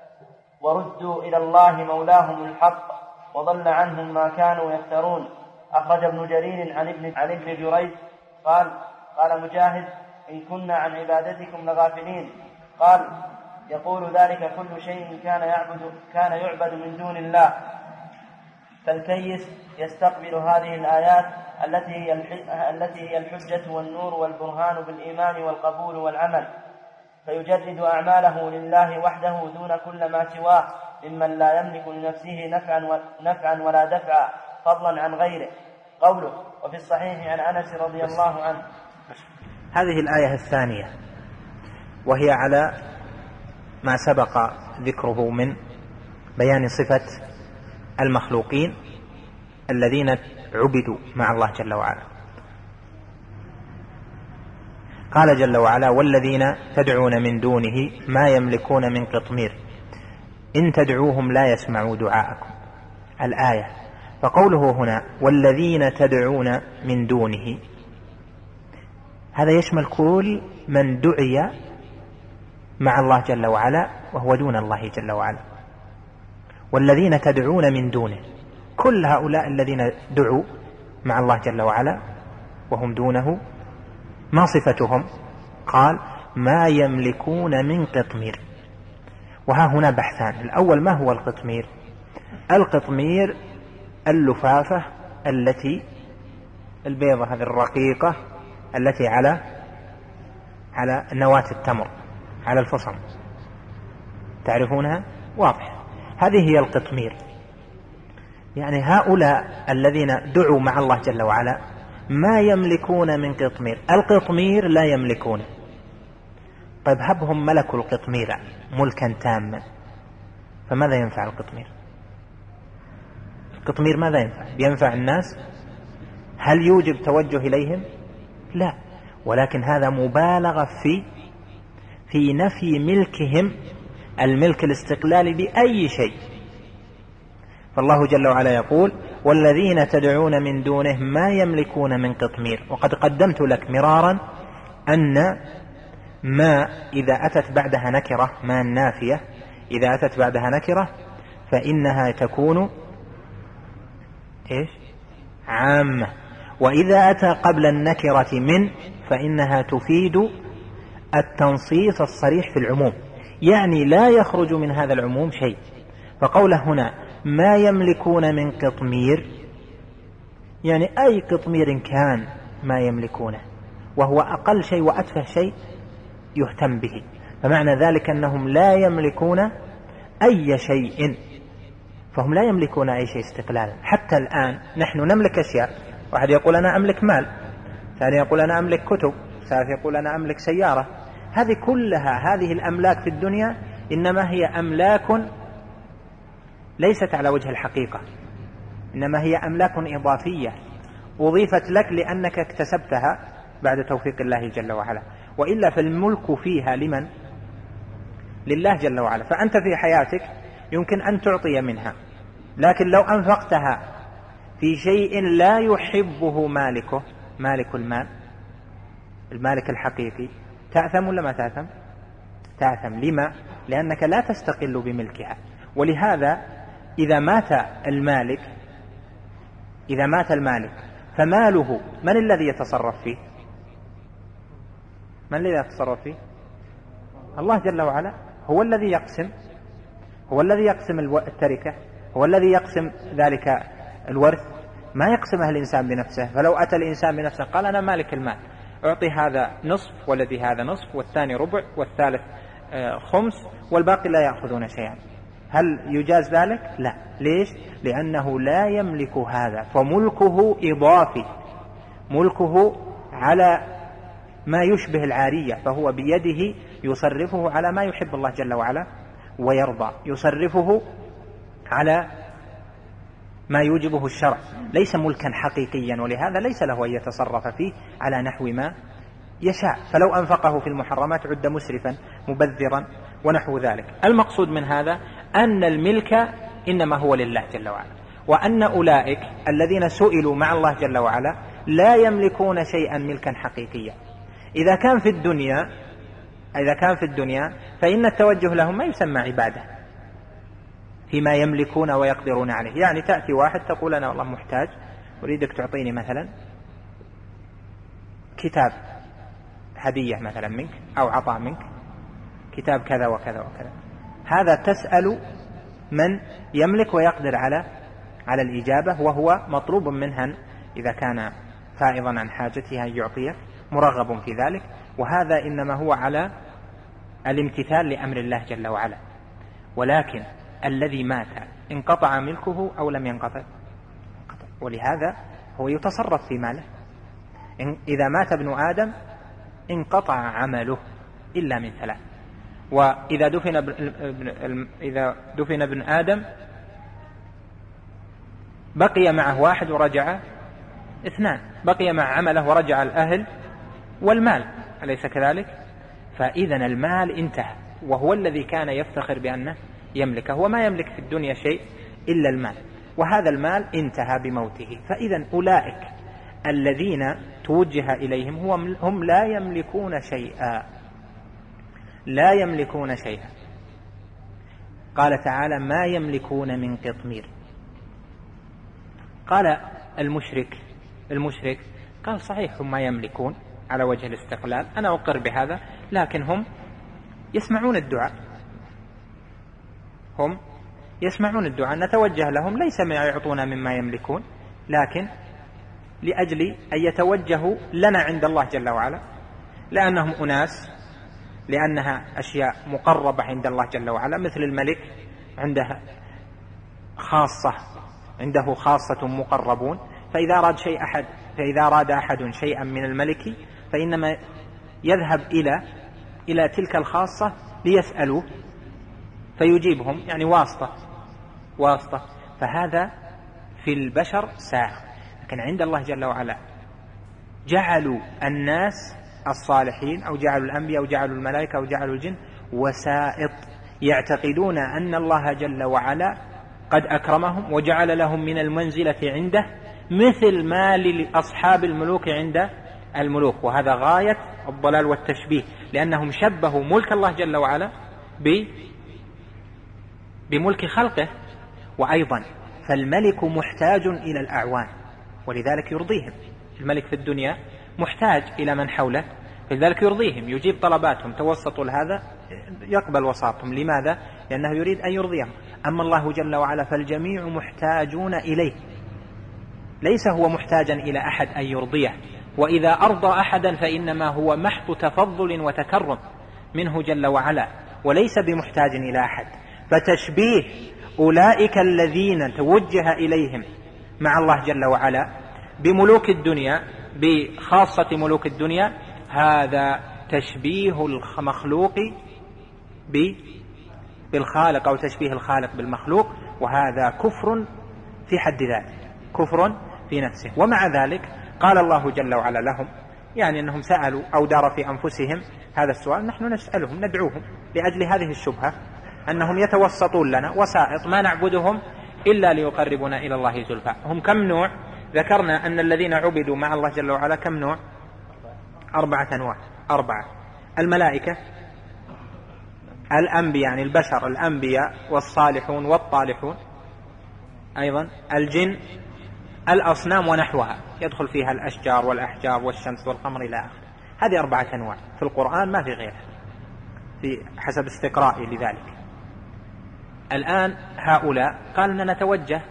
[SPEAKER 1] وردوا إلى الله مولاهم الحق وضل عنهم ما كانوا يفترون. أخرج ابن جرير عن ابن, عن ابن جريج قال قال مجاهد إن كنا عن عبادتكم لغافلين. قال يقول ذلك كل شيء كان يعبد, كان يعبد من دون الله. فالكيس يستقبل هذه الآيات التي هي, التي هي الحجة والنور والبرهان بالإيمان والقبول والعمل، فيجرد أعماله لله وحده دون كل ما سواه ممن لا يملك لنفسه نفعا, نفعا ولا دفعا فضلا عن غيره. قوله وفي الصحيح عن أنس رضي الله عنه.
[SPEAKER 2] هذه الآية الثانية وهي على ما سبق ذكره من بيان صفة المخلوقين الذين عبدوا مع الله جل وعلا. قال جل وعلا والذين تدعون من دونه ما يملكون من قطمير إن تدعوهم لا يسمعوا دعاءكم الآية. فقوله هنا والذين تدعون من دونه هذا يشمل كل من دعي مع الله جل وعلا وهو دون الله جل وعلا. والذين تدعون من دونه كل هؤلاء الذين دعوا مع الله جل وعلا وهم دونه ما صفتهم؟ قال ما يملكون من قطمير. وها هنا بحثان. الأول ما هو القطمير؟ القطمير اللفافة التي البيضة هذه الرقيقة التي على على نواة التمر على الفصم تعرفونها؟ واضح. هذه هي القطمير. يعني هؤلاء الذين دعوا مع الله جل وعلا ما يملكون من قطمير. القطمير لا يملكونه. طيب هبهم ملكوا القطمير ملكا تاما، فماذا ينفع القطمير؟ القطمير ماذا ينفع؟ ينفع الناس؟ هل يوجب توجه إليهم؟ لا، ولكن هذا مبالغة في في نفي ملكهم الملك الاستقلالي بأي شيء. فالله جل وعلا يقول: والذين تدعون من دونه ما يملكون من قطمير. وقد قدمت لك مرارا أن ما إذا أتت بعدها نكرة، ما النافية إذا أتت بعدها نكرة فإنها تكون إيش؟ عامة، وإذا أتى قبل النكرة من فإنها تفيد التنصيص الصريح في العموم، يعني لا يخرج من هذا العموم شيء. فقوله هنا ما يملكون من قطمير، يعني أي قطمير كان ما يملكونه، وهو أقل شيء وأتفه شيء يهتم به. فمعنى ذلك أنهم لا يملكون أي شيء، فهم لا يملكون أي شيء استقلالا. حتى الآن نحن نملك أشياء، واحد يقول أنا أملك مال، ثاني يقول أنا أملك كتب، ثالث يقول أنا أملك سيارة. هذه كلها هذه الأملاك في الدنيا إنما هي أملاك ليست على وجه الحقيقة، إنما هي أملاك إضافية أضيفت لك لأنك اكتسبتها بعد توفيق الله جل وعلا، وإلا فالملك فيها لمن؟ لله جل وعلا. فأنت في حياتك يمكن أن تعطي منها، لكن لو أنفقتها في شيء لا يحبه مالكه، مالك المال، المالك الحقيقي، تأثم ولا ما تأثم؟ تأثم. لما؟ لأنك لا تستقل بملكها. ولهذا إذا مات المالك إذا مات المالك فماله من الذي يتصرف فيه؟ من الذي يتصرف فيه؟ الله جل وعلا هو الذي يقسم، هو الذي يقسم التركة، هو الذي يقسم ذلك الورث، ما يقسمه الإنسان بنفسه. فلو أتى الإنسان بنفسه قال أنا مالك المال، أعطي هذا نصف والذي هذا نصف والثاني ربع والثالث خمس والباقي لا يأخذون شيئا، هل يجاز ذلك؟ لا. ليش؟ لأنه لا يملك هذا، فملكه إضافي، ملكه على ما يشبه العارية، فهو بيده يصرفه على ما يحب الله جل وعلا ويرضى، يصرفه على ما يوجبه الشرع، ليس ملكا حقيقيا، ولهذا ليس له أن يتصرف فيه على نحو ما يشاء. فلو أنفقه في المحرمات عد مسرفا مبذرا ونحو ذلك. المقصود من هذا أن الملك إنما هو لله جل وعلا، وأن أولئك الذين سئلوا مع الله جل وعلا لا يملكون شيئا ملكا حقيقيا. إذا كان في الدنيا إذا كان في الدنيا فإن التوجه لهم ما يسمى عبادة فيما يملكون ويقدرون عليه. يعني تأتي واحد تقول أنا والله محتاج، أريدك تعطيني مثلا كتاب هدية مثلا منك أو عطاء منك، كتاب كذا وكذا وكذا. هذا تسأل من يملك ويقدر على على الإجابة، وهو مطلوب منها إذا كان فائضا عن حاجته أن يعطيه، مرغب في ذلك. وهذا إنما هو على الامتثال لأمر الله جل وعلا. ولكن الذي مات انقطع ملكه أو لم ينقطع؟ ولهذا هو يتصرف في ماله. إذا مات ابن آدم انقطع عمله إلا من ثلاث. وإذا دفن ابن إذا دفن ابن آدم بقي معه واحد ورجع اثنان، بقي مع عمله ورجع الأهل والمال، أليس كذلك؟ فإذا المال انتهى، وهو الذي كان يفتخر بأنه يملكه، وما يملك في الدنيا شيء إلا المال، وهذا المال انتهى بموته. فإذا أولئك الذين توجه إليهم هم لا يملكون شيئا، لا يملكون شيئا. قال تعالى ما يملكون من قطمير. قال المشرك المشرك قال صحيح هم ما يملكون على وجه الاستقلال، أنا أقر بهذا، لكن هم يسمعون الدعاء، هم يسمعون الدعاء، نتوجه لهم ليس ما يعطونا مما يملكون، لكن لأجل أن يتوجهوا لنا عند الله جل وعلا، لأنهم أناس لأنها أشياء مقربة عند الله جل وعلا، مثل الملك عنده خاصة عنده خاصة مقربون، فإذا أراد شيء أحد فإذا أراد أحد شيئا من الملك فإنما يذهب إلى إلى تلك الخاصة ليسألوه فيجيبهم، يعني واسطة واسطة فهذا في البشر ساغ. لكن عند الله جل وعلا جعلوا الناس الصالحين أو جعلوا الأنبياء أو جعلوا الملائكة أو جعلوا الجن وسائط، يعتقدون أن الله جل وعلا قد أكرمهم وجعل لهم من المنزلة عنده مثل ما لأصحاب الملوك عند الملوك، وهذا غاية الضلال والتشبيه، لأنهم شبهوا ملك الله جل وعلا بملك خلقه. وأيضا فالملك محتاج إلى الأعوان ولذلك يرضيهم. الملك في الدنيا محتاج إلى من حوله فلذلك يرضيهم، يجيب طلباتهم، توسطوا لهذا يقبل وساطهم. لماذا؟ لأنه يريد أن يرضيهم. أما الله جل وعلا فالجميع محتاجون إليه، ليس هو محتاجا إلى أحد أن يرضيه، وإذا أرضى أحدا فإنما هو محض تفضل وتكرم منه جل وعلا، وليس بمحتاج إلى أحد. فتشبيه أولئك الذين توجه إليهم مع الله جل وعلا بملوك الدنيا بخاصة ملوك الدنيا، هذا تشبيه المخلوق بالخالق أو تشبيه الخالق بالمخلوق، وهذا كفر في حد ذاته، كفر في نفسه. ومع ذلك قال الله جل وعلا لهم، يعني أنهم سألوا أو دار في أنفسهم هذا السؤال، نحن نسألهم ندعوهم لأجل هذه الشبهة أنهم يتوسطون لنا وسائط، ما نعبدهم إلا ليقربنا إلى الله زلفى. هم كم نوع؟ ذكرنا أن الذين عبدوا مع الله جل وعلا كم نوع؟ أربعة أنواع. أربعة: الملائكة، الأنبياء يعني البشر الأنبياء والصالحون والطالحون، أيضا الجن، الأصنام ونحوها يدخل فيها الأشجار والأحجار والشمس والقمر إلى آخره. هذه أربعة أنواع في القرآن ما في غيرها في حسب استقرائي لذلك. الآن هؤلاء قال أننا نتوجه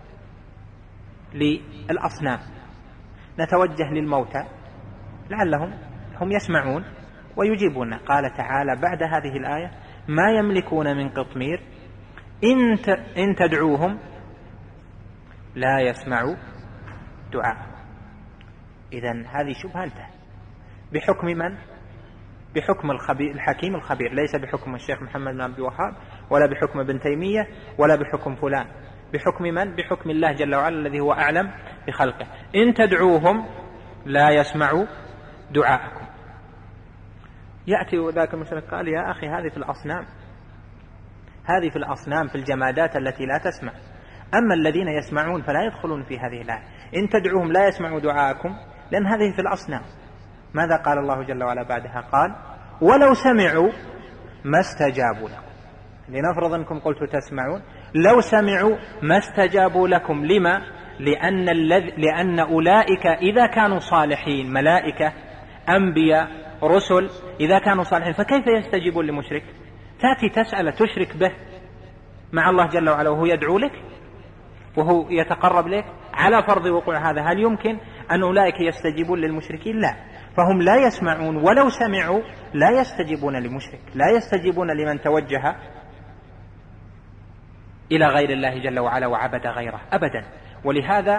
[SPEAKER 2] للأصنام، نتوجه للموتى لعلهم هم يسمعون ويجيبون. قال تعالى بعد هذه الآية: ما يملكون من قطمير إن تدعوهم لا يسمعوا دعاء. إذن هذه شبهة انتهت. بحكم من؟ بحكم الخبير الحكيم الخبير، ليس بحكم الشيخ محمد بن عبد الوهاب ولا بحكم ابن تيمية ولا بحكم فلان. بحكم من؟ بحكم الله جل وعلا الذي هو أعلم بخلقه. إن تدعوهم لا يسمعوا دعاءكم. يأتي ذاك المشرك قال: يا أخي هذه في الأصنام، هذه في الأصنام في الجمادات التي لا تسمع، أما الذين يسمعون فلا يدخلون في هذه الآية. إن تدعوهم لا يسمعوا دعاءكم، لأن هذه في الأصنام. ماذا قال الله جل وعلا بعدها؟ قال: ولو سمعوا ما استجابوا لكم. لنفرض أنكم قلتوا تسمعون، لو سمعوا ما استجابوا لكم. لما؟ لأن, لأن أولئك إذا كانوا صالحين، ملائكة أنبياء رسل، إذا كانوا صالحين فكيف يستجيبون لمشرك؟ تأتي تسأل تشرك به مع الله جل وعلا وهو يدعو لك وهو يتقرب لك على فرض وقوع هذا. هل يمكن أن أولئك يستجيبون للمشركين؟ لا. فهم لا يسمعون، ولو سمعوا لا يستجيبون لمشرك، لا يستجيبون لمن توجه إلى غير الله جل وعلا وعبد غيره أبدا. ولهذا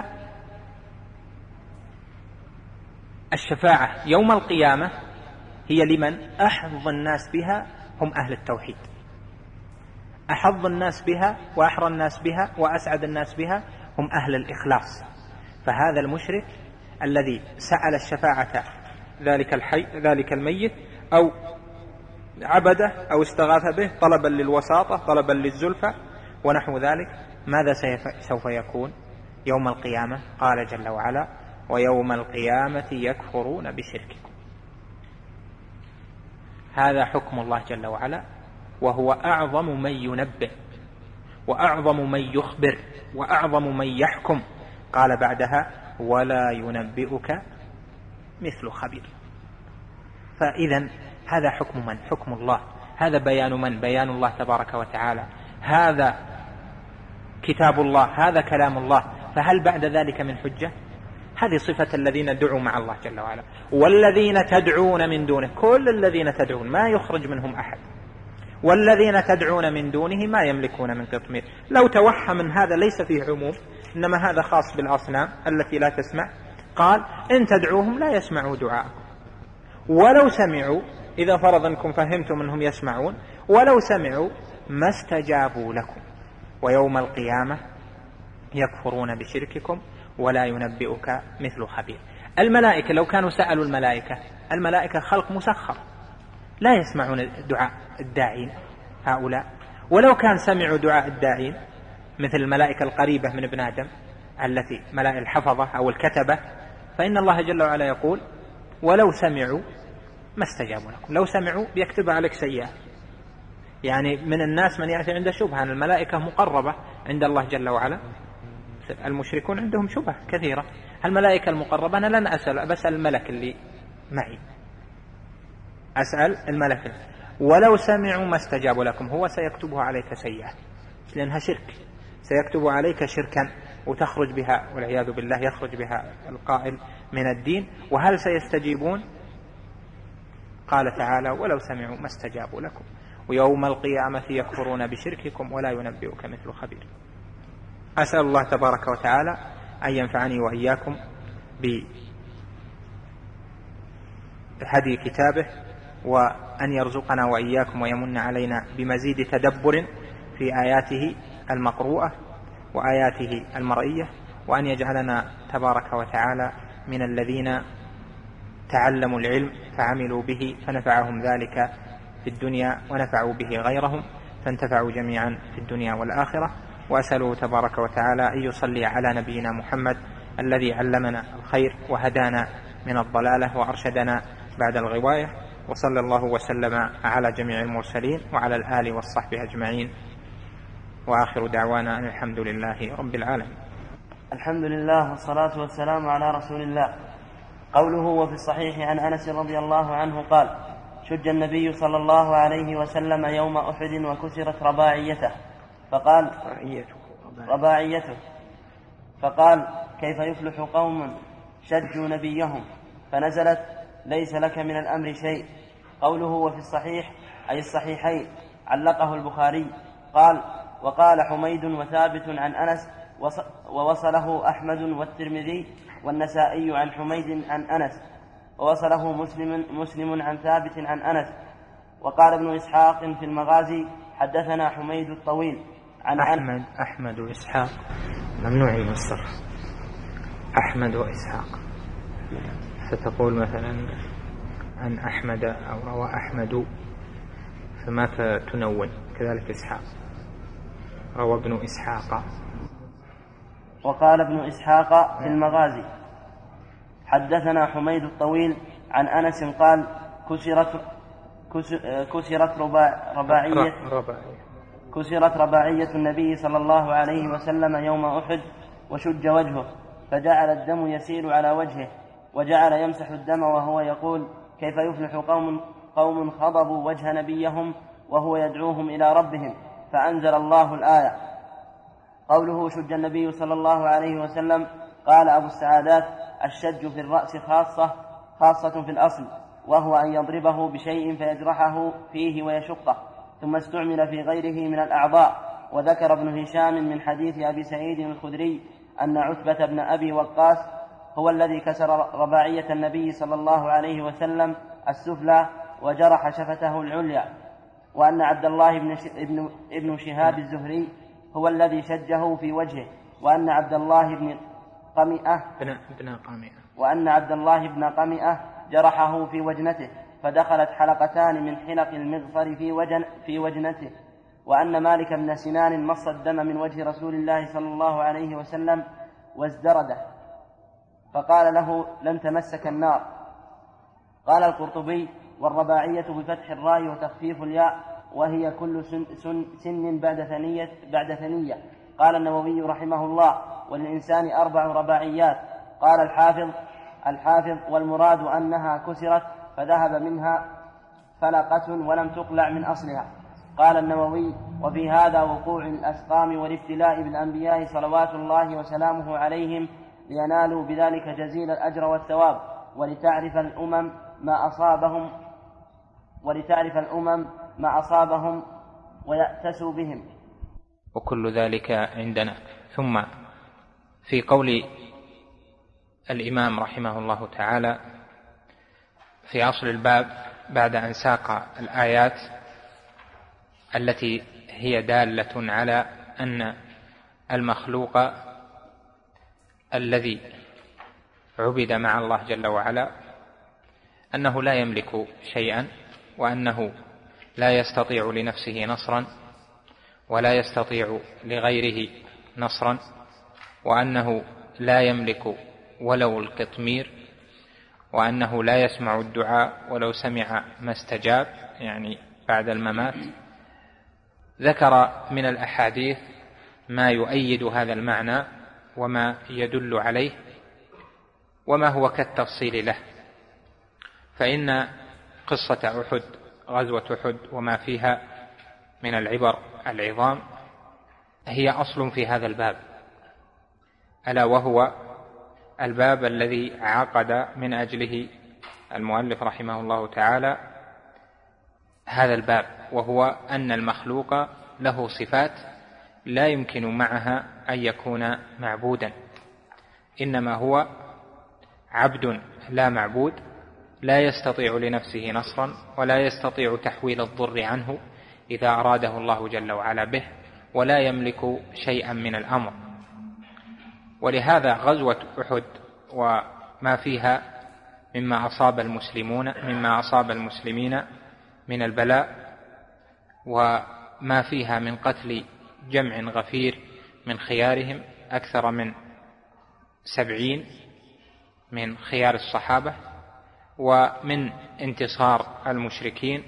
[SPEAKER 2] الشفاعة يوم القيامة هي لمن؟ أحظ الناس بها هم أهل التوحيد، أحظ الناس بها وأحرى الناس بها وأسعد الناس بها هم أهل الإخلاص. فهذا المشرك الذي سأل الشفاعة ذلك الحي ذلك الميت أو عبده أو استغاث به طلبا للوساطة طلبا للزلفى ونحو ذلك، ماذا سوف يكون يوم القيامة؟ قال جل وعلا: ويوم القيامة يكفرون بشرككم. هذا حكم الله جل وعلا، وهو أعظم من ينبئ وأعظم من يخبر وأعظم من يحكم. قال بعدها: ولا ينبئك مثل خبير. فإذا هذا حكم من؟ حكم الله. هذا بيان من؟ بيان الله تبارك وتعالى. هذا كتاب الله، هذا كلام الله. فهل بعد ذلك من حجة؟ هذه صفة الذين دعوا مع الله جل وعلا. والذين تدعون من دونه، كل الذين تدعون ما يخرج منهم أحد، والذين تدعون من دونه ما يملكون من قطمير. لو توهم من هذا ليس فيه عموم، إنما هذا خاص بالأصنام التي لا تسمع. قال إن تدعوهم لا يسمعوا دعاءكم ولو سمعوا، إذا فرض أنكم فهمتم أنهم يسمعون، ولو سمعوا ما استجابوا لكم ويوم القيامة يكفرون بشرككم ولا ينبئك مثل خبير. الملائكة لو كانوا سألوا الملائكة، الملائكة خلق مسخر لا يسمعون دعاء الداعين هؤلاء، ولو كان سمعوا دعاء الداعين مثل الملائكة القريبة من ابن آدم التي ملائكة الحفظة أو الكتبة، فإن الله جل وعلا يقول ولو سمعوا ما استجابوا لكم. لو سمعوا بيكتب عليك سيئة. يعني من الناس من يأتي عنده شبهة أن الملائكة مقربة عند الله جل وعلا، المشركون عندهم شبهة كثيرة. الملائكة المقربة أنا لن أسأل، بسأل الملك اللي معي، أسأل الملك. ولو سمعوا ما استجابوا لكم، هو سيكتبها عليك سيئة لأنها شرك، سيكتب عليك شركا وتخرج بها والعياذ بالله، يخرج بها القائل من الدين. وهل سيستجيبون؟ قال تعالى ولو سمعوا ما استجابوا لكم ويوم القيامة يكفرون بشرككم ولا ينبئك مثل خبير. أسأل الله تبارك وتعالى أن ينفعني وإياكم بهدي كتابه، وأن يرزقنا وإياكم ويمن علينا بمزيد تدبر في آياته المقروءة وآياته المرئية، وأن يجعلنا تبارك وتعالى من الذين تعلموا العلم فعملوا به فنفعهم ذلك في الدنيا ونفعوا به غيرهم فانتفعوا جميعا في الدنيا والآخرة. وأسأله تبارك وتعالى أن يصلي على نبينا محمد الذي علمنا الخير وهدانا من الضلالة وأرشدنا بعد الغواية، وصلى الله وسلم على جميع المرسلين وعلى الآل والصحب أجمعين، وآخر دعوانا أن الحمد لله رب العالمين.
[SPEAKER 1] الحمد لله والصلاة والسلام على رسول الله. قوله وفي الصحيح عن أنس رضي الله عنه قال شج النبي صلى الله عليه وسلم يوم أحد وكسرت رباعيته فقال رباعيته فقال كيف يفلح قوم شجوا نبيهم، فنزلت ليس لك من الأمر شيء. قوله وفي الصحيح أي الصحيحين، علقه البخاري. قال وقال حميد وثابت عن أنس، ووصله أحمد والترمذي والنسائي عن حميد عن أنس، ووصله مسلم, مسلم عن ثابت عن أنس. وقال ابن إسحاق في المغازي حدثنا حميد الطويل عن
[SPEAKER 2] أحمد أحمد وإسحاق ممنوع من الصرف، أحمد وإسحاق، فتقول مثلا عن أحمد أو روى أحمد فما تنون، كذلك إسحاق روى ابن إسحاق.
[SPEAKER 1] وقال ابن إسحاق في المغازي حدثنا حميد الطويل عن أنس قال كسرت كسرت رباع رباعية كسرت رباعية النبي صلى الله عليه وسلم يوم أحد وشج وجهه، فجعل الدم يسيل على وجهه، وجعل يمسح الدم وهو يقول كيف يفلح قوم قوم خضبوا وجه نبيهم وهو يدعوهم إلى ربهم، فأنزل الله الآية. قوله شج النبي صلى الله عليه وسلم، قال أبو السعادات الشج في الرأس خاصة خاصة في الأصل، وهو أن يضربه بشيء فيجرحه فيه ويشقه، ثم استعمل في غيره من الأعضاء. وذكر ابن هشام من حديث أبي سعيد الخدري أن عتبة بن أبي وقاص هو الذي كسر رباعية النبي صلى الله عليه وسلم السفلى وجرح شفته العليا، وأن عبد الله بن, ابن, ابن شهاب الزهري هو الذي شجه في وجهه، وأن عبد الله بن قمئة
[SPEAKER 2] بن قمئة
[SPEAKER 1] وأن عبد الله بن قمئة جرحه في وجنته، فدخلت حلقتان من حلق المغفر في, وجن في وجنته. وأن مالك بن سنان مص الدم من وجه رسول الله صلى الله عليه وسلم وازدرده، فقال له لن تمسك النار. قال القرطبي والرباعية بفتح الراء وتخفيف الياء، وهي كل سن, سن, سن بعد ثنية بعد ثنية. قال النووي رحمه الله وللإنسان أربع رباعيات. قال الحافظ الحافظ والمراد أنها كسرت فذهب منها فلقة ولم تقلع من أصلها. قال النووي وفي هذا وقوع الأسقام والابتلاء بالأنبياء صلوات الله وسلامه عليهم لينالوا بذلك جزيل الأجر والثواب، ولتعرف الأمم ما أصابهم ولتعرف الأمم ما أصابهم ويأتسوا بهم.
[SPEAKER 2] وكل ذلك عندنا. ثم في قول الإمام رحمه الله تعالى في أصل الباب بعد أن ساق الآيات التي هي دالة على أن المخلوق الذي عبد مع الله جل وعلا أنه لا يملك شيئا، وأنه لا يستطيع لنفسه نصرا ولا يستطيع لغيره نصرا، وأنه لا يملك ولو القطمير، وأنه لا يسمع الدعاء ولو سمع ما استجاب، يعني بعد الممات. ذكر من الأحاديث ما يؤيد هذا المعنى وما يدل عليه وما هو كالتفصيل له. فإن قصة أحد، غزوة أحد وما فيها من العبر العظام هي أصل في هذا الباب، ألا وهو الباب الذي عقد من أجله المؤلف رحمه الله تعالى هذا الباب، وهو أن المخلوق له صفات لا يمكن معها أن يكون معبودا، إنما هو عبد لا معبود، لا يستطيع لنفسه نصرا ولا يستطيع تحويل الضر عنه إذا أراده الله جل وعلا به، ولا يملك شيئا من الأمر. ولهذا غزوة أحد وما فيها مما أصاب المسلمون مما أصاب المسلمين من البلاء، وما فيها من قتل جمع غفير من خيارهم، أكثر من سبعين من خيار الصحابة، ومن انتصار المشركين،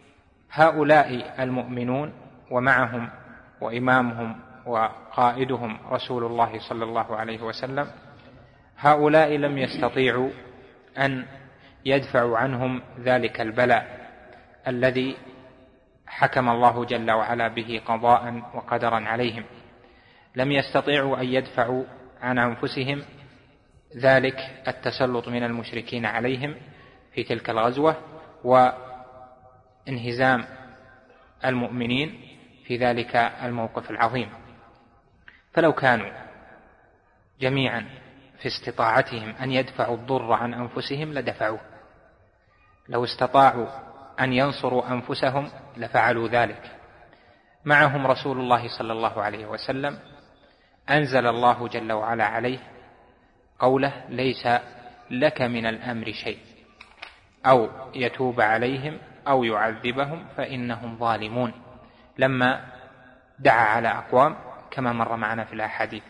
[SPEAKER 2] هؤلاء المؤمنون ومعهم وإمامهم وقائدهم رسول الله صلى الله عليه وسلم، هؤلاء لم يستطيعوا أن يدفعوا عنهم ذلك البلاء الذي حكم الله جل وعلا به قضاء وقدرا عليهم. لم يستطيعوا أن يدفعوا عن أنفسهم ذلك التسلط من المشركين عليهم في تلك الغزوة وانهزام المؤمنين في ذلك الموقف العظيم. فلو كانوا جميعا في استطاعتهم أن يدفعوا الضر عن أنفسهم لدفعوه، لو استطاعوا أن ينصروا أنفسهم لفعلوا ذلك. معهم رسول الله صلى الله عليه وسلم، أنزل الله جل وعلا عليه قوله: ليس لك من الأمر شيء، أو يتوب عليهم أو يعذبهم فإنهم ظالمون، لما دعا على أقوام كما مر معنا في الأحاديث.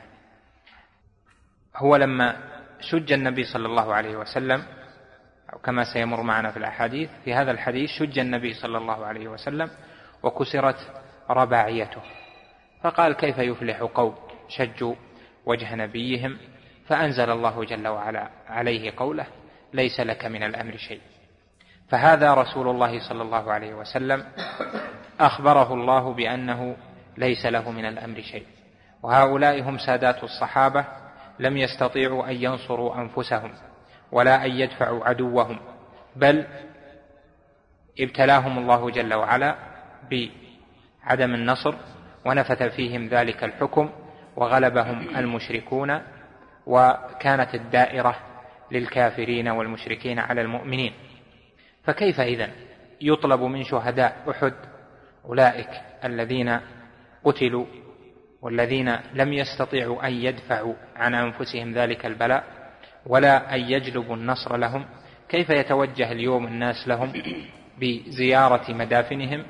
[SPEAKER 2] هو لما شج النبي صلى الله عليه وسلم، أو كما سيمر معنا في الأحاديث، في هذا الحديث شج النبي صلى الله عليه وسلم وكسرت رباعيته، فقال: كيف يفلح قوم شجوا وجه نبيهم؟ فأنزل الله جل وعلا عليه قوله: ليس لك من الأمر شيء. فهذا رسول الله صلى الله عليه وسلم أخبره الله بأنه ليس له من الأمر شيء، وهؤلاء هم سادات الصحابة، لم يستطيعوا أن ينصروا أنفسهم ولا أن يدفعوا عدوهم، بل ابتلاهم الله جل وعلا بعدم النصر ونفث فيهم ذلك الحكم وغلبهم المشركون، وكانت الدائرة للكافرين والمشركين على المؤمنين. فكيف إذن يطلب من شهداء أحد أولئك الذين قتلوا والذين لم يستطيعوا أن يدفعوا عن أنفسهم ذلك البلاء ولا أن يجلبوا النصر لهم، كيف يتوجه اليوم الناس لهم بزيارة مدافنهم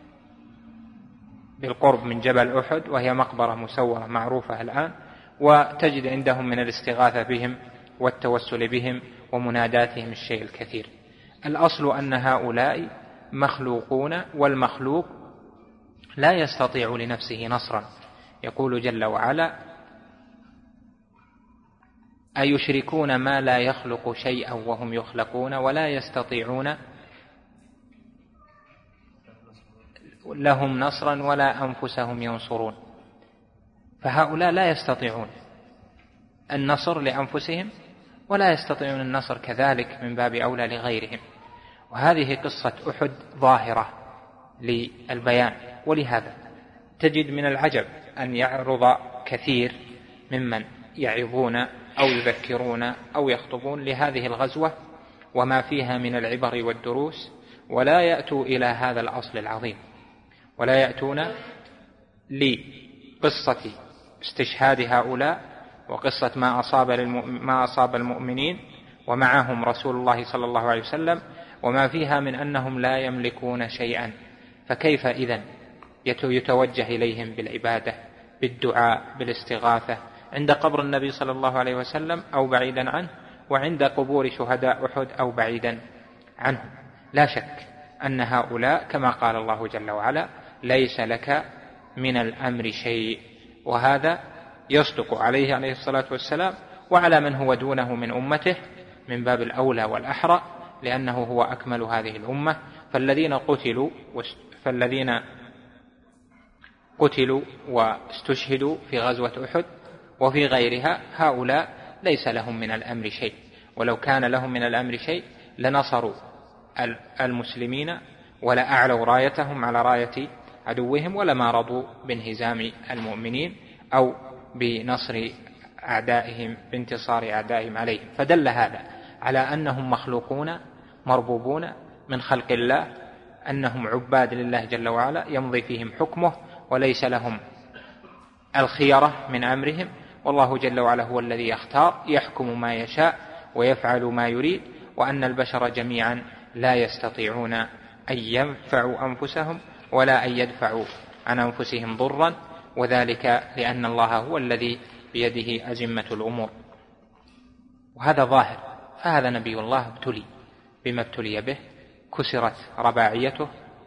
[SPEAKER 2] بالقرب من جبل أحد، وهي مقبرة مسورة معروفة الآن، وتجد عندهم من الاستغاثة بهم والتوسل بهم ومناداتهم الشيء الكثير؟ الأصل أن هؤلاء مخلوقون، والمخلوق لا يستطيع لنفسه نصرا. يقول جل وعلا: أيشركون ما لا يخلق شيئا وهم يخلقون ولا يستطيعون لهم نصرا ولا أنفسهم ينصرون. فهؤلاء لا يستطيعون النصر لأنفسهم ولا يستطيعون النصر كذلك من باب أولى لغيرهم. وهذه قصة أحد ظاهرة للبيان. ولهذا تجد من العجب أن يعرض كثير ممن يعظون أو يذكرون أو يخطبون لهذه الغزوة وما فيها من العبر والدروس، ولا يأتوا إلى هذا الأصل العظيم، ولا يأتون لقصة استشهاد هؤلاء وقصة ما أصاب, ما أصاب المؤمنين ومعهم رسول الله صلى الله عليه وسلم وما فيها من أنهم لا يملكون شيئا. فكيف إذن يتوجه إليهم بالعبادة، بالدعاء، بالاستغاثة عند قبر النبي صلى الله عليه وسلم أو بعيدا عنه، وعند قبور شهداء أحد أو بعيدا عنه؟ لا شك أن هؤلاء كما قال الله جل وعلا ليس لك من الأمر شيء، وهذا يصدق عليه عليه الصلاة والسلام وعلى من هو دونه من أمته من باب الأولى والأحرى، لأنه هو أكمل هذه الأمة. فالذين قتلوا فالذين قتلوا واستشهدوا في غزوة أحد وفي غيرها هؤلاء ليس لهم من الأمر شيء، ولو كان لهم من الأمر شيء لنصروا المسلمين ولا أعلوا رايتهم على راية عدوهم، ولما رضوا بانهزام المؤمنين أو بنصر أعدائهم بانتصار أعدائهم عليهم. فدل هذا على أنهم مخلوقون مربوبون من خلق الله، أنهم عباد لله جل وعلا يمضي فيهم حكمه وليس لهم الخيرة من أمرهم، والله جل وعلا هو الذي يختار يحكم ما يشاء ويفعل ما يريد، وأن البشر جميعا لا يستطيعون أن ينفعوا أنفسهم ولا أن يدفعوا عن أنفسهم ضرا، وذلك لأن الله هو الذي بيده أزمة الأمور. وهذا ظاهر. فهذا نبي الله ابتلي بما ابتلي به، كسرت رباعيته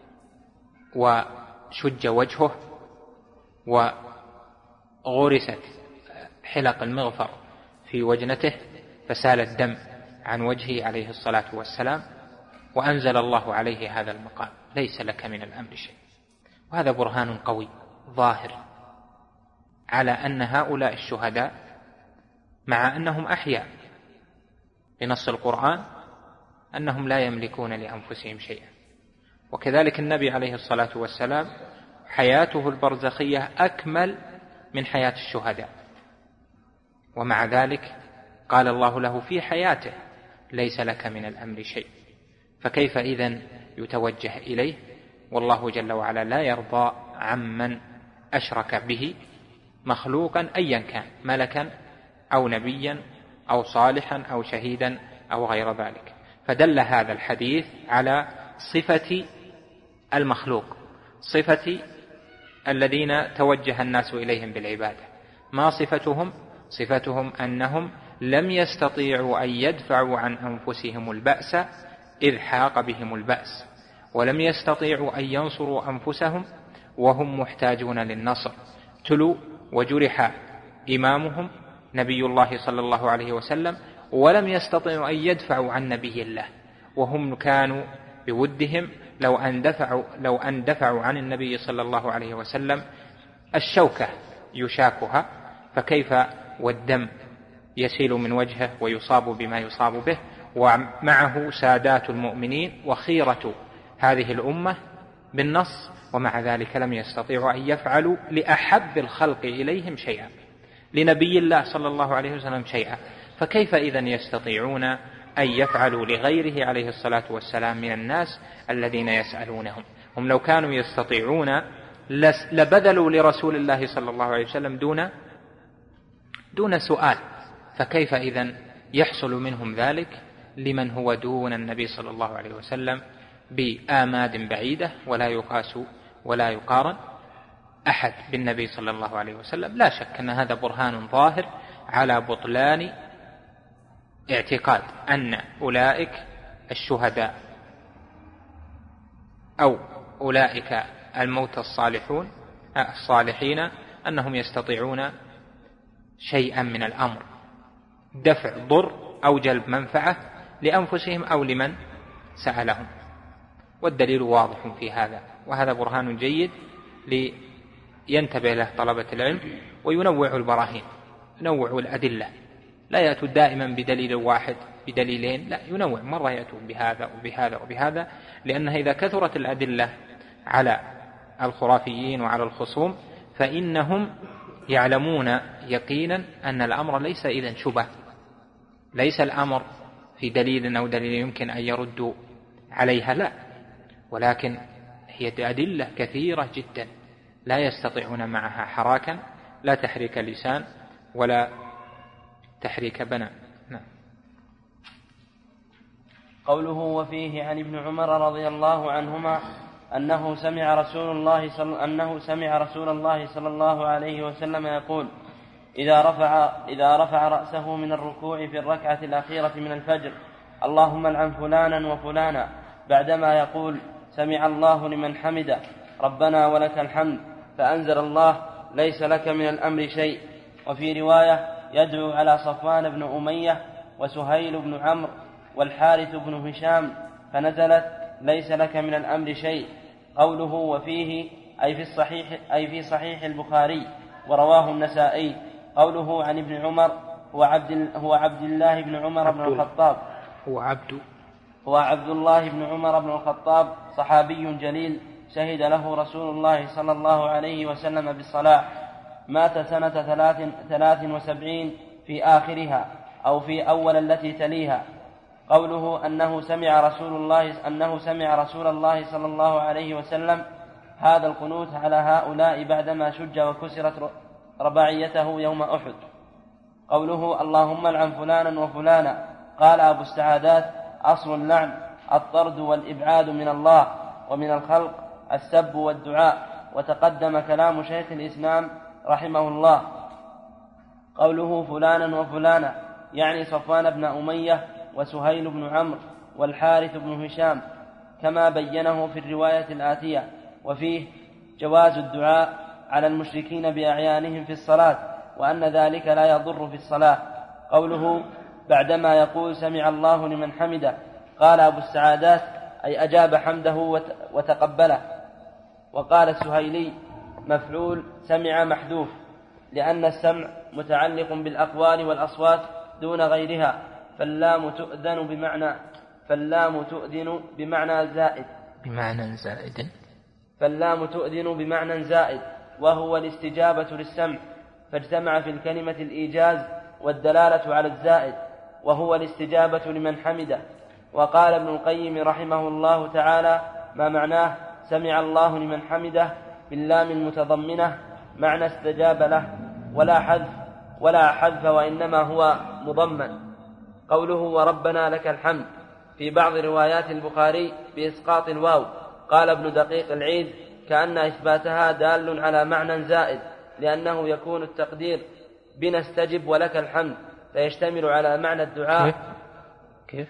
[SPEAKER 2] وشج وجهه وغرست حلق المغفر في وجنته فسال الدم عن وجهه عليه الصلاة والسلام، وأنزل الله عليه هذا المقام ليس لك من الأمر شيء. وهذا برهان قوي ظاهر على أن هؤلاء الشهداء مع أنهم أحياء بنص القرآن أنهم لا يملكون لأنفسهم شيئا. وكذلك النبي عليه الصلاة والسلام حياته البرزخية أكمل من حياة الشهداء، ومع ذلك قال الله له في حياته ليس لك من الأمر شيء. فكيف إذن يتوجه إليه؟ والله جل وعلا لا يرضى عمن أشرك به مخلوقا أيا كان، ملكا أو نبيا أو صالحا أو شهيدا أو غير ذلك. فدل هذا الحديث على صفة المخلوق، صفة الذين توجه الناس إليهم بالعبادة. ما صفتهم؟ صفتهم أنهم لم يستطيعوا أن يدفعوا عن أنفسهم البأس إذ حاق بهم البأس، ولم يستطيعوا أن ينصروا أنفسهم وهم محتاجون للنصر. تلوا وجرح إمامهم نبي الله صلى الله عليه وسلم ولم يستطيعوا أن يدفعوا عن نبي الله، وهم كانوا بودهم لو أن دفعوا, لو أن دفعوا عن النبي صلى الله عليه وسلم الشوكة يشاكها، فكيف والدم يسيل من وجهه ويصاب بما يصاب به، ومعه سادات المؤمنين وخيرة هذه الأمة بالنص، ومع ذلك لم يستطيعوا أن يفعلوا لأحب الخلق إليهم شيئا، لنبي الله صلى الله عليه وسلم شيئا. فكيف إذن يستطيعون أن يفعلوا لغيره عليه الصلاة والسلام من الناس الذين يسألونهم؟ هم لو كانوا يستطيعون لبذلوا لرسول الله صلى الله عليه وسلم دون دون سؤال. فكيف إذن يحصل منهم ذلك لمن هو دون النبي صلى الله عليه وسلم بآماد بعيدة ولا يقاس ولا يقارن أحد بالنبي صلى الله عليه وسلم؟ لا شك أن هذا برهان ظاهر على بطلان اعتقاد أن أولئك الشهداء أو أولئك الموتى الصالحون الصالحين أنهم يستطيعون شيئا من الأمر، دفع ضر أو جلب منفعة لأنفسهم أو لمن سألهم. والدليل واضح في هذا، وهذا برهان جيد لينتبه له طلبة العلم وينوع البراهين، ينوع الأدلة لا يأتوا دائما بدليل واحد بدليلين، لا، ينوع، مرة يأتوا بهذا وبهذا وبهذا، لأنها إذا كثرت الأدلة على الخرافيين وعلى الخصوم فإنهم يعلمون يقينا أن الأمر ليس إذن شبه، ليس الأمر في دليل أو دليل يمكن أن يردوا عليها، لا، ولكن هي أدلة كثيرة جدا لا يستطيعون معها حراكا، لا تحريك لسان ولا تحريك بنان. نعم.
[SPEAKER 1] قوله وفيه عن ابن عمر رضي الله عنهما أنه سمع رسول الله صلى أنه سمع رسول الله صلى الله عليه وسلم يقول: إذا رفع إذا رفع رأسه من الركوع في الركعة الأخيرة من الفجر: اللهم العن فلانا وفلانا، بعدما يقول: سمع الله لمن حمده، ربنا ولك الحمد، فأنزل الله: ليس لك من الأمر شيء. وفي رواية: يدعو على صفوان بن أمية وسهيل بن عمرو والحارث بن هشام، فنزلت: ليس لك من الأمر شيء. قوله وفيه أي في الصحيح أي في صحيح البخاري، ورواه النسائي. قوله عن ابن عمر هو عبد هو عبد الله بن عمر بن الخطاب
[SPEAKER 2] هو عبد
[SPEAKER 1] هو عبد الله بن عمر بن الخطاب، صحابي جليل شهد له رسول الله صلى الله عليه وسلم بالصلاح، مات سنة ثلاث, ثلاث وسبعين في آخرها أو في أول التي تليها. قوله أنه سمع رسول الله أنه سمع رسول الله صلى الله عليه وسلم هذا القنوت على هؤلاء بعدما شج وكسرت رباعيته يوم أحد. قوله اللهم العن فلانا وفلانا، قال أبو السعادات: أصل اللعن الطرد والإبعاد من الله ومن الخلق، السب والدعاء. وتقدم كلام شيخ الإسلام رحمه الله. قوله فلانا وفلانا يعني صفوان بن أمية وسهيل بن عمرو والحارث بن هشام، كما بينه في الرواية الآتية. وفيه جواز الدعاء على المشركين بأعيانهم في الصلاة، وأن ذلك لا يضر في الصلاة. قوله بعدما يقول سمع الله لمن حمده، قال أبو السعادات: أي أجاب حمده وتقبله. وقال السهيلي: مفعول سمع محذوف، لأن السمع متعلق بالأقوال والأصوات دون غيرها، فاللام تؤذن بمعنى فاللام تؤذن بمعنى زائد
[SPEAKER 2] بمعنى زائد
[SPEAKER 1] فاللام تؤذن بمعنى زائد وهو الاستجابة للسمع، فاجتمع في الكلمة الإيجاز والدلالة على الزائد، وهو الاستجابة لمن حمده. وقال ابن القيم رحمه الله تعالى: ما معناه سمع الله لمن حمده باللام المتضمنة معنى استجاب له، ولا حذف ولا حذف وإنما هو مضمن. قوله وربنا لك الحمد في بعض روايات البخاري بإسقاط الواو. قال ابن دقيق العيد: كأن إثباتها دال على معنى زائد، لأنه يكون التقدير بنستجب ولك الحمد، فيشتمل على معنى الدعاء.
[SPEAKER 2] كيف؟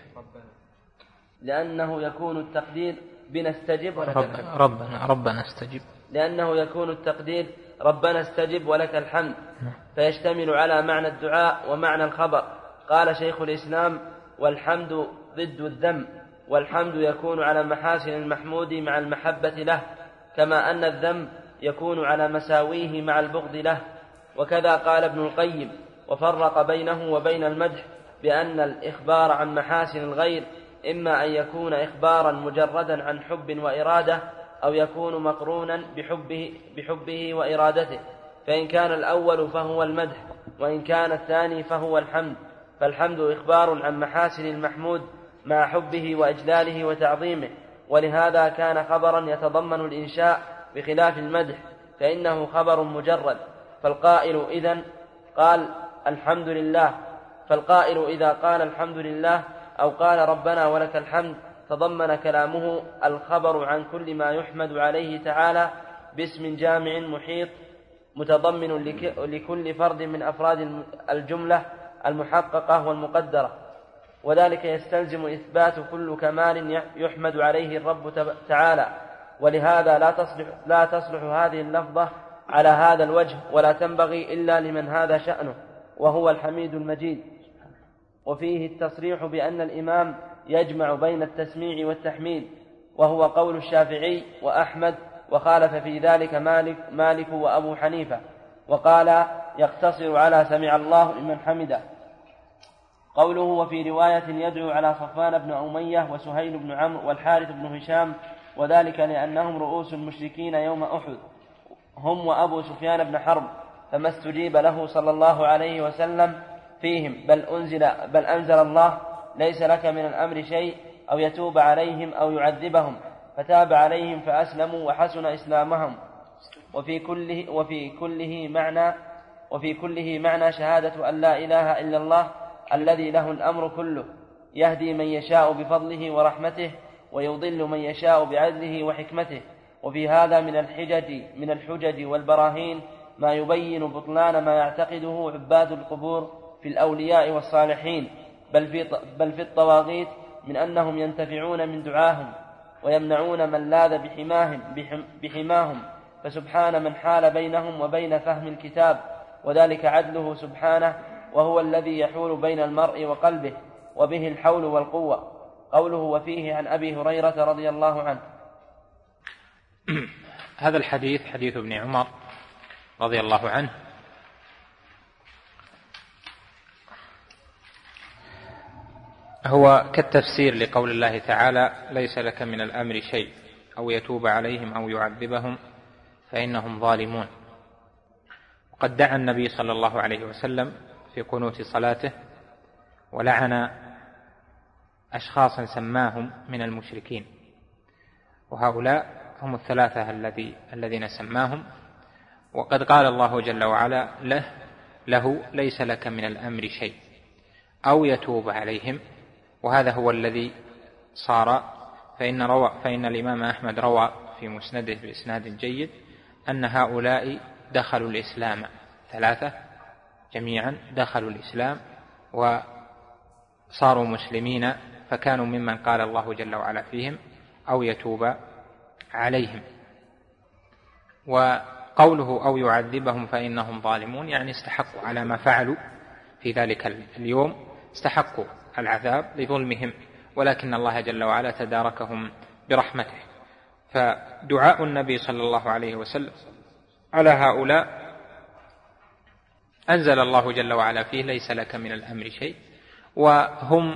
[SPEAKER 1] لأنه يكون التقدير بنستجب ولك
[SPEAKER 2] رب
[SPEAKER 1] الحمد
[SPEAKER 2] ربنا ربنا استجب
[SPEAKER 1] لأنه يكون التقدير ربنا استجب ولك الحمد، فيشتمل على معنى الدعاء ومعنى الخبر. قال شيخ الإسلام: والحمد ضد الذم، والحمد يكون على محاسن المحمود مع المحبة له، كما أن الذم يكون على مساويه مع البغض له. وكذا قال ابن القيم: وفرق بينه وبين المدح بأن الإخبار عن محاسن الغير إما أن يكون إخبارا مجردا عن حب وإرادة، أو يكون مقرونا بحبه, بحبه وإرادته، فإن كان الأول فهو المدح، وإن كان الثاني فهو الحمد. فالحمد إخبار عن محاسن المحمود مع حبه وإجلاله وتعظيمه، ولهذا كان خبرا يتضمن الإنشاء بخلاف المدح، فإنه خبر مجرد. فالقائل إذن قال الحمد لله فالقائل إذا قال الحمد لله أو قال ربنا ولك الحمد تضمن كلامه الخبر عن كل ما يحمد عليه تعالى باسم جامع محيط متضمن لكل فرد من أفراد الجملة المحققة والمقدرة، وذلك يستلزم إثبات كل كمال يحمد عليه الرب تعالى. ولهذا لا تصلح, لا تصلح هذه اللفظة على هذا الوجه، ولا تنبغي إلا لمن هذا شأنه، وهو الحميد المجيد. وفيه التصريح بأن الإمام يجمع بين التسميع والتحميد، وهو قول الشافعي وأحمد، وخالف في ذلك مالك, مالك وأبو حنيفة، وقال يقتصر على سمع الله لمن حمده. قوله وفي رواية يدعو على صفوان بن أمية وسهيل بن عمرو والحارث بن هشام، وذلك لأنهم رؤوس المشركين يوم أحد هم وأبو سفيان بن حرب، فما استجيب له صلى الله عليه وسلم فيهم، بل أنزل, بل أنزل الله ليس لك من الأمر شيء أو يتوب عليهم أو يعذبهم، فتاب عليهم فأسلموا وحسن إسلامهم. وفي كله, وفي كله معنى وفي كله معنى شهادة أن لا إله إلا الله الذي له الأمر كله، يهدي من يشاء بفضله ورحمته ويضل من يشاء بعدله وحكمته. وفي هذا من الحجج من الحجج والبراهين ما يبين بطلان ما يعتقده عباد القبور في الأولياء والصالحين، بل في, بل في الطواغيت، من أنهم ينتفعون من دعاهم ويمنعون من لاذ بحماهم, بحماهم فسبحان من حال بينهم وبين فهم الكتاب، وذلك عدله سبحانه، وهو الذي يحول بين المرء وقلبه، وبه الحول والقوة. قوله وفيه عن أبي هريرة رضي الله عنه.
[SPEAKER 2] هذا الحديث حديث ابن عمر رضي الله عنه هو كالتفسير لقول الله تعالى ليس لك من الأمر شيء أو يتوب عليهم أو يعذبهم فإنهم ظالمون. وقد دعا النبي صلى الله عليه وسلم في قنوت صلاته ولعن أشخاصا سماهم من المشركين، وهؤلاء هم الثلاثة الذي الذين سماهم. وقد قال الله جل وعلا له, له ليس لك من الأمر شيء أو يتوب عليهم، وهذا هو الذي صار. فإن, روى فإن الإمام أحمد روى في مسنده بإسناد جيد أن هؤلاء دخلوا الإسلام، ثلاثة جميعا دخلوا الإسلام وصاروا مسلمين، فكانوا ممن قال الله جل وعلا فيهم أو يتوب عليهم. وقوله أو يعذبهم فإنهم ظالمون، يعني استحقوا على ما فعلوا في ذلك اليوم، استحقوا العذاب لظلمهم، ولكن الله جل وعلا تداركهم برحمته. فدعاء النبي صلى الله عليه وسلم على هؤلاء أنزل الله جل وعلا فيه ليس لك من الأمر شيء، وهم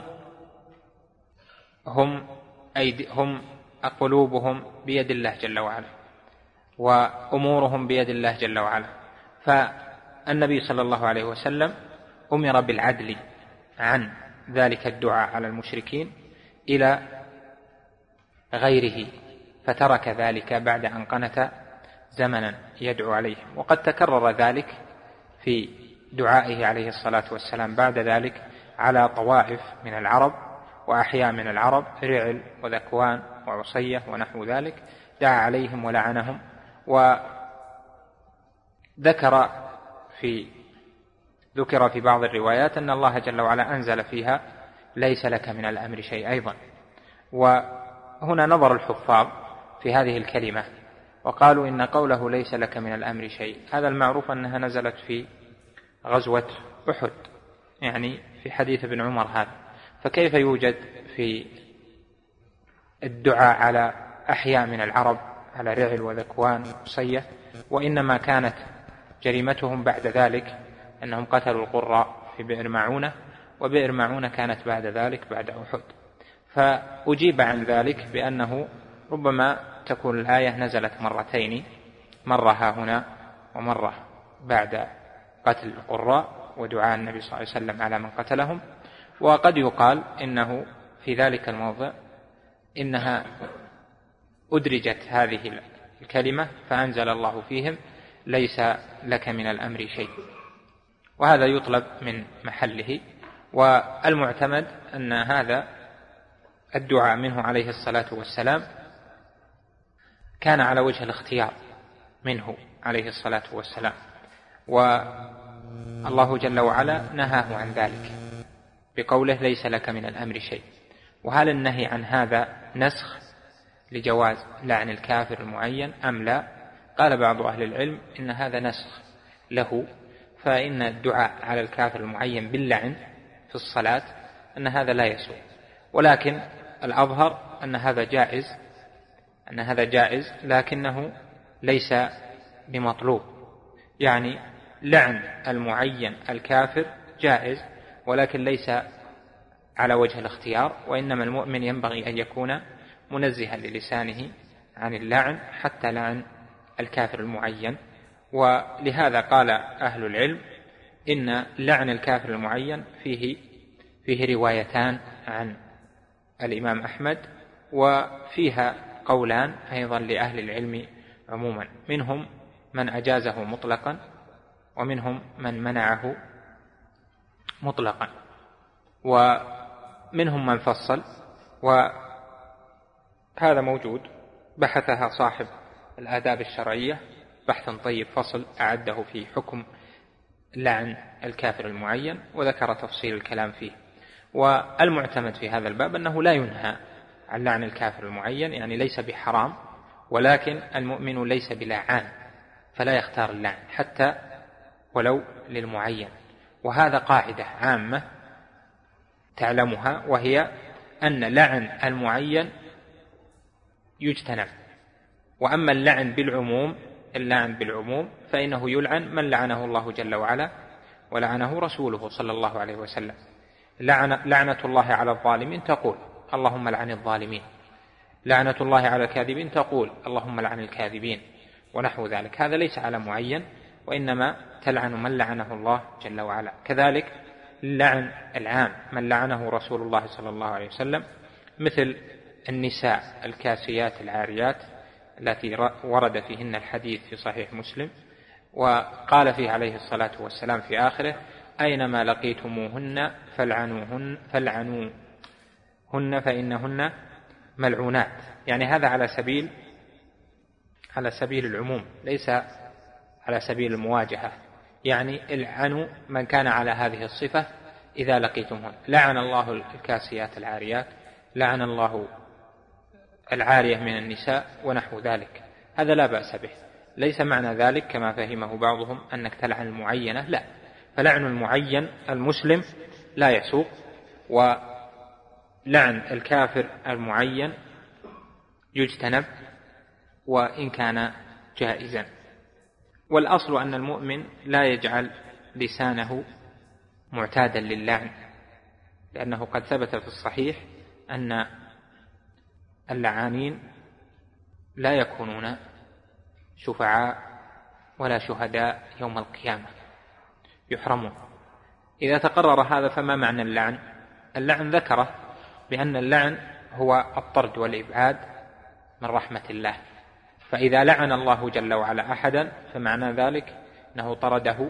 [SPEAKER 2] هم أيدي هم قلوبهم بيد الله جل وعلا وأمورهم بيد الله جل وعلا. فالنبي صلى الله عليه وسلم أمر بالعدل عن ذلك الدعاء على المشركين إلى غيره، فترك ذلك بعد أن قنت زمنا يدعو عليهم. وقد تكرر ذلك في دعائه عليه الصلاة والسلام بعد ذلك على طوائف من العرب وأحياء من العرب، رعل وذكوان وعصية ونحو ذلك، دعا عليهم ولعنهم. وذكر في ذكر في بعض الروايات أن الله جل وعلا أنزل فيها ليس لك من الأمر شيء أيضا. وهنا نظر الحفاظ في هذه الكلمة وقالوا إن قوله ليس لك من الأمر شيء، هذا المعروف أنها نزلت في غزوة أحد، يعني في حديث ابن عمر هذا، فكيف يوجد في الدعاء على أحياء من العرب على رعل وذكوان وعصية، وإنما كانت جريمتهم بعد ذلك أنهم قتلوا القراء في بئر معونة، وبئر معونة كانت بعد ذلك بعد أحد. فأجيب عن ذلك بأنه ربما تكون الآية نزلت مرتين، مرة ها هنا ومرة بعد قتل القراء ودعاء النبي صلى الله عليه وسلم على من قتلهم. وقد يقال إنه في ذلك الموضع إنها أدرجت هذه الكلمة فأنزل الله فيهم ليس لك من الأمر شيء، وهذا يطلب من محله. والمعتمد أن هذا الدعاء منه عليه الصلاة والسلام كان على وجه الاختيار منه عليه الصلاة والسلام، والله جل وعلا نهاه عن ذلك بقوله ليس لك من الأمر شيء. وهل النهي عن هذا نسخ لجواز لعن الكافر المعين أم لا؟ قال بعض أهل العلم إن هذا نسخ له، فإن الدعاء على الكافر المعين باللعن في الصلاة أن هذا لا يسوء، ولكن الأظهر أن هذا جائز أن هذا جائز لكنه ليس بمطلوب. يعني لعن المعين الكافر جائز ولكن ليس على وجه الاختيار، وإنما المؤمن ينبغي أن يكون منزها للسانه عن اللعن حتى لعن الكافر المعين. ولهذا قال أهل العلم إن لعن الكافر المعين فيه فيه روايتان عن الإمام أحمد، وفيها قولان أيضا لأهل العلم عموما، منهم من أجازه مطلقا ومنهم من منعه مطلقا، ومنهم من فصل، وهذا موجود بحثها صاحب الآداب الشرعية بحثا طيب فصل أعده في حكم لعن الكافر المعين، وذكر تفصيل الكلام فيه. والمعتمد في هذا الباب أنه لا ينهى عن لعن الكافر المعين، يعني ليس بحرام، ولكن المؤمن ليس بلعان، فلا يختار اللعن حتى ولو للمعين. وهذا قاعدة عامة تعلمها، وهي أن لعن المعين يجتنب، وأما اللعن بالعموم اللعن بالعموم فإنه يلعن من لعنه الله جل وعلا ولعنه رسوله صلى الله عليه وسلم. لعن لعنة الله على الظالمين تقول اللهم لعن الظالمين، لعنة الله على الكاذبين تقول اللهم لعن الكاذبين، ونحو ذلك. هذا ليس على معين، وإنما تلعن من لعنه الله جل وعلا. كذلك اللعن العام من لعنه رسول الله صلى الله عليه وسلم، مثل النساء الكاسيات العاريات التي ورد فيهن الحديث في صحيح مسلم، وقال فيه عليه الصلاة والسلام في آخره أينما لقيتموهن فالعنوهن فالعنوهن فإنهن ملعونات. يعني هذا على سبيل على سبيل العموم، ليس على سبيل المواجهة. يعني العنوا من كان على هذه الصفة إذا لقيتموهن. لعن الله الكاسيات العاريات، لعن الله العارية من النساء ونحو ذلك. هذا لا بأس به، ليس معنى ذلك كما فهمه بعضهم أنك تلعن المعينة، لا، فلعن المعين المسلم لا يسوق، ولعن الكافر المعين يجتنب وإن كان جائزا. والأصل أن المؤمن لا يجعل لسانه معتادا للعن، لأنه قد ثبت في الصحيح أن اللعانين لا يكونون شفعاء ولا شهداء يوم القيامة، يحرمون. إذا تقرر هذا فما معنى اللعن؟ اللعن ذكره بأن اللعن هو الطرد والإبعاد من رحمة الله، فإذا لعن الله جل وعلا أحدا فمعنى ذلك أنه طرده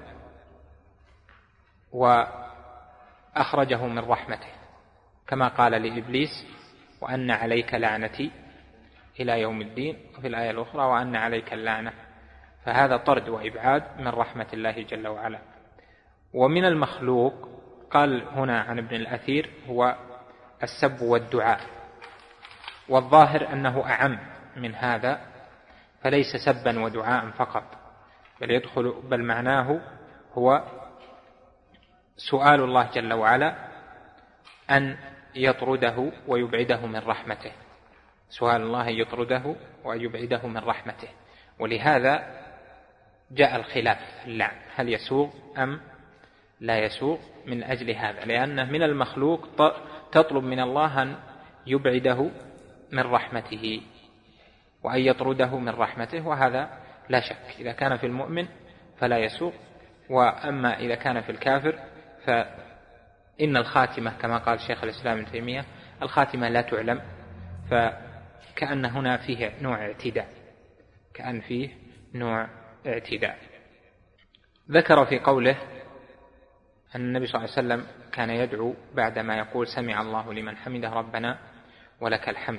[SPEAKER 2] وأخرجه من رحمته، كما قال لإبليس وأن عليك لعنتي إلى يوم الدين، وفي الآية الأخرى وأن عليك اللعنة. فهذا طرد وإبعاد من رحمة الله جل وعلا. ومن المخلوق قال هنا عن ابن الأثير هو السب والدعاء، والظاهر أنه أعم من هذا، فليس سبا ودعاء فقط، بل يدخل بل معناه هو سؤال الله جل وعلا أن يطرده ويبعده من رحمته، سؤال الله يطرده ويبعده من رحمته. ولهذا جاء الخلاف في اللعن، هل يسوغ أم لا يسوغ؟ من أجل هذا، لأنه من المخلوق تطلب من الله أن يبعده من رحمته وأن يطرده من رحمته، وهذا لا شك إذا كان في المؤمن فلا يسوغ. وأما إذا كان في الكافر فإن الخاتمة كما قال شيخ الإسلام ابن تيمية الخاتمة لا تعلم، فكأن هنا فيه نوع اعتداء، كأن فيه نوع اعتداء. ذكر في قوله أن النبي صلى الله عليه وسلم كان يدعو بعدما يقول سمع الله لمن حمده ربنا ولك الحمد.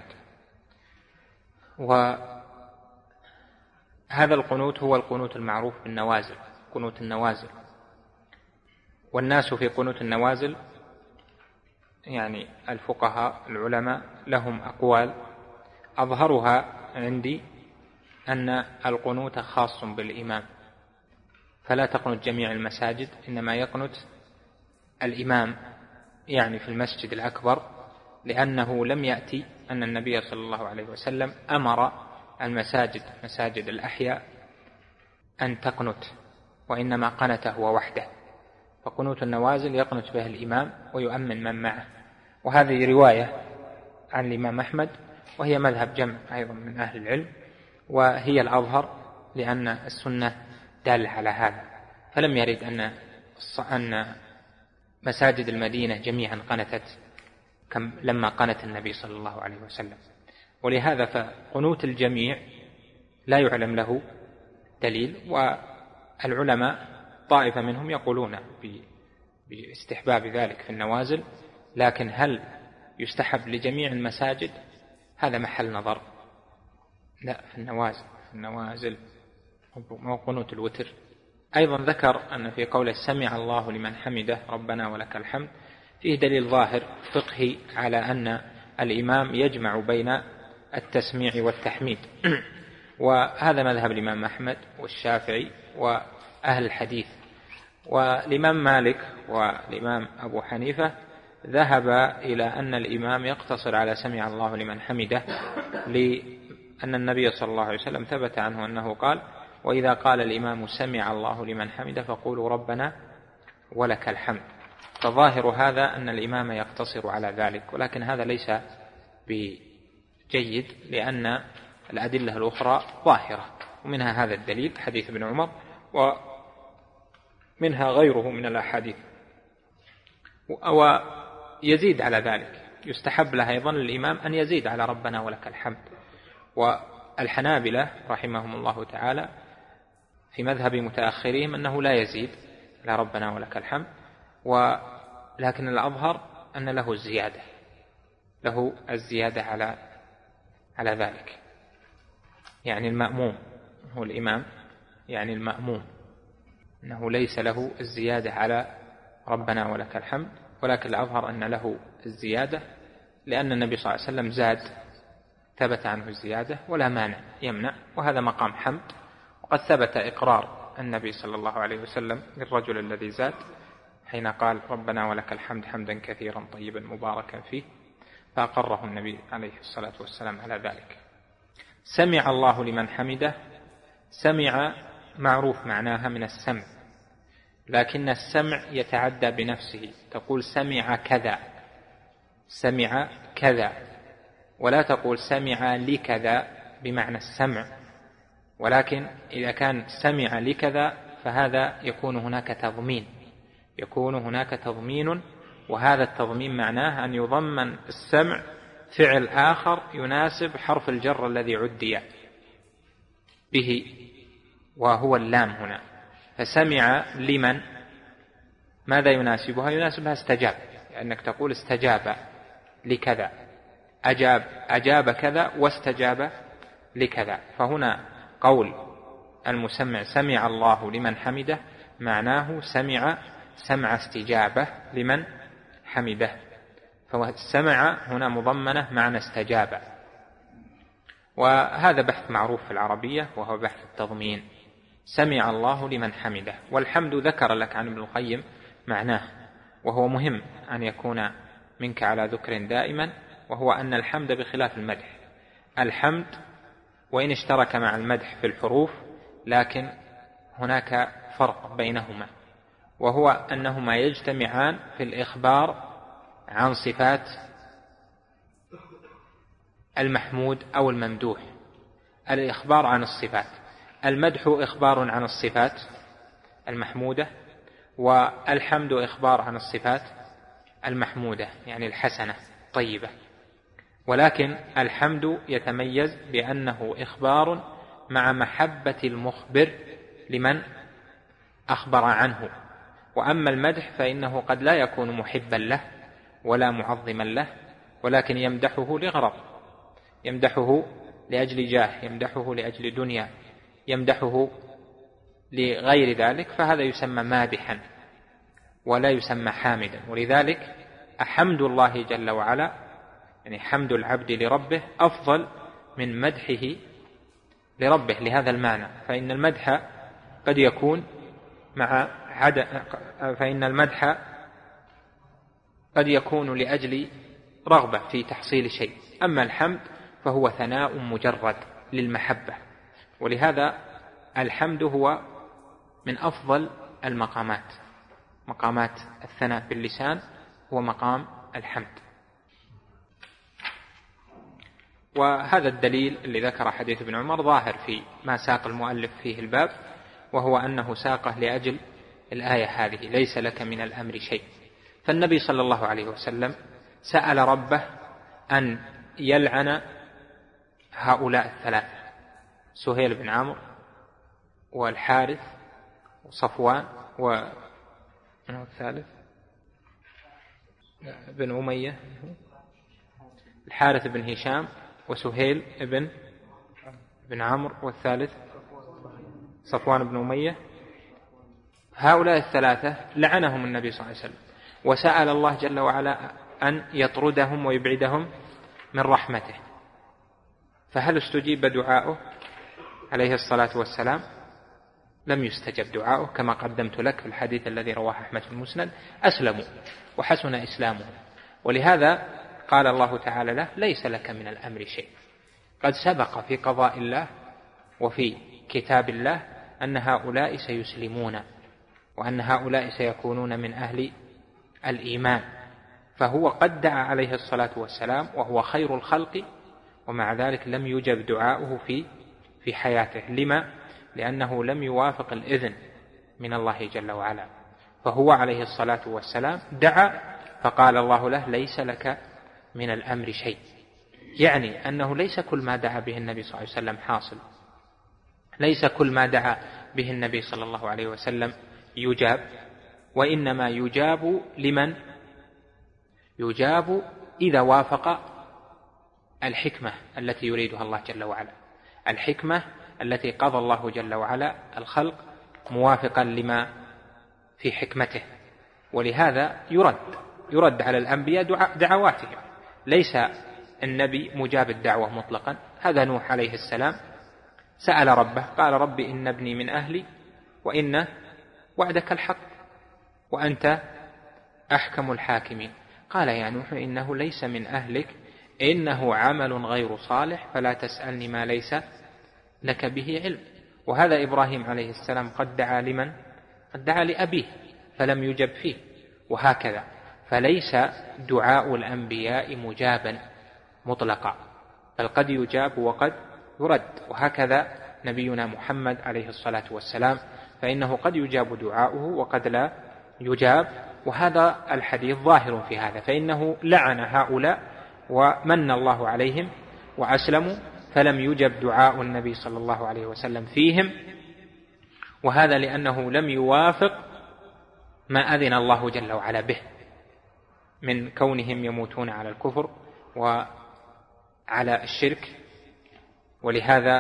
[SPEAKER 2] وهذا القنوت هو القنوت المعروف بالنوازل، قنوت النوازل. والناس في قنوت النوازل يعني الفقهاء العلماء لهم أقوال، أظهرها عندي أن القنوت خاص بالإمام، فلا تقنت جميع المساجد، إنما يقنت الإمام يعني في المسجد الأكبر، لأنه لم يأتي أن النبي صلى الله عليه وسلم أمر المساجد مساجد الأحياء أن تقنت، وإنما قنت هو وحده. فقنوت النوازل يقنت به الإمام ويؤمن من معه. وهذه رواية عن الإمام أحمد، وهي مذهب جمع أيضا من أهل العلم، وهي الأظهر لأن السنة دالة على هذا. فلم يرد أن أن مساجد المدينة جميعا قنتت كم لما قنت النبي صلى الله عليه وسلم، ولهذا فقنوت الجميع لا يعلم له دليل. والعلماء طائفة منهم يقولون باستحباب ذلك في النوازل، لكن هل يستحب لجميع المساجد؟ هذا محل نظر. لا، في النوازل في النوازل وقنوت الوتر. أيضا ذكر أن في قوله سمع الله لمن حمده ربنا ولك الحمد فيه دليل ظاهر فقهي على أن الإمام يجمع بين التسميع والتحميد، وهذا مذهب الإمام أحمد والشافعي وأهل الحديث. والإمام مالك والإمام أبو حنيفة ذهب إلى أن الإمام يقتصر على سمع الله لمن حمده، لأن النبي صلى الله عليه وسلم ثبت عنه أنه قال وإذا قال الإمام سمع الله لمن حمده فقولوا ربنا ولك الحمد. فظاهر هذا أن الإمام يقتصر على ذلك، ولكن هذا ليس بجيد لأن الأدلة الأخرى ظاهرة، ومنها هذا الدليل حديث ابن عمر، ومنها غيره من الأحاديث. ويزيد على ذلك، يستحب له أيضا للإمام أن يزيد على ربنا ولك الحمد. والحنابلة رحمهم الله تعالى في مذهب متأخرهم أنه لا يزيد على ربنا ولك الحمد، ولكن الأظهر أن له الزيادة له الزيادة على على ذلك. يعني المأموم هو الإمام، يعني المأموم أنه ليس له الزيادة على ربنا ولك الحمد، ولكن الأظهر أن له الزيادة لأن النبي صلى الله عليه وسلم زاد، ثبت عنه الزيادة ولا مانع يمنع، وهذا مقام حمد. وقد ثبت إقرار النبي صلى الله عليه وسلم للرجل الذي زاد حين قال ربنا ولك الحمد حمدا كثيرا طيبا مباركا فيه، فأقره النبي عليه الصلاة والسلام على ذلك. سمع الله لمن حمده، سمع معروف معناها من السمع، لكن السمع يتعدى بنفسه، تقول سمع كذا سمع كذا، ولا تقول سمع لكذا بمعنى السمع. ولكن إذا كان سمع لكذا فهذا يكون هناك تضمين يكون هناك تضمين وهذا التضمين معناه أن يضمن السمع فعل آخر يناسب حرف الجر الذي عدي به، وهو اللام هنا. فسمع لمن ماذا يناسبها؟ يناسبها استجاب، لأنك تقول استجاب لكذا، أجاب أجاب كذا واستجاب لكذا. فهنا قول المسمع سمع الله لمن حمده معناه سمع سمع استجابة لمن حمده، فالسمع هنا مضمنة معنى استجاب. وهذا بحث معروف في العربية وهو بحث التضمين. سمع الله لمن حمده، والحمد ذكر لك عن ابن القيم معناه، وهو مهم أن يكون منك على ذكر دائما، وهو أن الحمد بخلاف المدح. الحمد وإن اشترك مع المدح في الحروف لكن هناك فرق بينهما، وهو أنهما يجتمعان في الإخبار عن صفات المحمود أو الممدوح. الإخبار عن الصفات، المدح إخبار عن الصفات المحمودة، والحمد إخبار عن الصفات المحمودة يعني الحسنة طيبة. ولكن الحمد يتميز بأنه إخبار مع محبة المخبر لمن أخبر عنه، وأما المدح فإنه قد لا يكون محبا له ولا معظما له، ولكن يمدحه لغرض، يمدحه لأجل جاه، يمدحه لأجل دنيا، يمدحه لغير ذلك، فهذا يسمى مادحا ولا يسمى حامدا. ولذلك أحمد الله جل وعلا يعني حمد العبد لربه أفضل من مدحه لربه لهذا المعنى. فإن المدح قد يكون مع عد... فإن المدح قد يكون لأجل رغبة في تحصيل شيء، أما الحمد فهو ثناء مجرد للمحبة. ولهذا الحمد هو من أفضل المقامات، مقامات الثناء باللسان هو مقام الحمد. وهذا الدليل اللي ذكر حديث ابن عمر ظاهر في ما ساق المؤلف فيه الباب، وهو أنه ساقه لأجل الآية هذه: ليس لك من الأمر شيء. فالنبي صلى الله عليه وسلم سأل ربه أن يلعن هؤلاء الثلاثة: سهيل بن عمرو والحارث وصفوان والثالث بن أمية، الحارث بن هشام وسهيل بن بن عمرو والثالث صفوان بن أمية. هؤلاء الثلاثة لعنهم النبي صلى الله عليه وسلم، وسأل الله جل وعلا أن يطردهم ويبعدهم من رحمته. فهل استجيب دعاؤه عليه الصلاة والسلام؟ لم يستجب دعاؤه، كما قدمت لك في الحديث الذي رواه أحمد في المسند: أسلموا وحسن إسلامهم. ولهذا قال الله تعالى له: ليس لك من الأمر شيء. قد سبق في قضاء الله وفي كتاب الله أن هؤلاء سيسلمون، وأن هؤلاء سيكونون من أهل الإيمان. فهو قد دعا عليه الصلاة والسلام وهو خير الخلق، ومع ذلك لم يجب دعاؤه في في حياته. لما؟ لأنه لم يوافق الإذن من الله جل وعلا. فهو عليه الصلاة والسلام دعا فقال الله له: ليس لك من الأمر شيء. يعني أنه ليس كل ما دعا به النبي صلى الله عليه وسلم حاصل، ليس كل ما دعا به النبي صلى الله عليه وسلم يجاب، وإنما يجاب لمن؟ يجاب إذا وافق الحكمة التي يريدها الله جل وعلا، الحكمة التي قضى الله جل وعلا الخلق موافقا لما في حكمته. ولهذا يرد يرد على الأنبياء دعواتهم. ليس النبي مجاب الدعوة مطلقا. هذا نوح عليه السلام سأل ربه قال: رب إن ابني من أهلي وإن وعدك الحق وأنت أحكم الحاكمين. قال: يا نوح إنه ليس من أهلك، إنه عمل غير صالح، فلا تسألني ما ليس لك به علم. وهذا إبراهيم عليه السلام قد دعا لمن؟ قد دعا لأبيه فلم يجب فيه، وهكذا. فليس دعاء الأنبياء مجابا مطلقا، بل قد يجاب وقد يرد. وهكذا نبينا محمد عليه الصلاة والسلام، فإنه قد يجاب دعاؤه وقد لا يجاب. وهذا الحديث ظاهر في هذا، فإنه لعن هؤلاء ومن الله عليهم وأسلموا، فلم يجب دعاء النبي صلى الله عليه وسلم فيهم، وهذا لأنه لم يوافق ما أذن الله جل وعلا به من كونهم يموتون على الكفر وعلى الشرك. ولهذا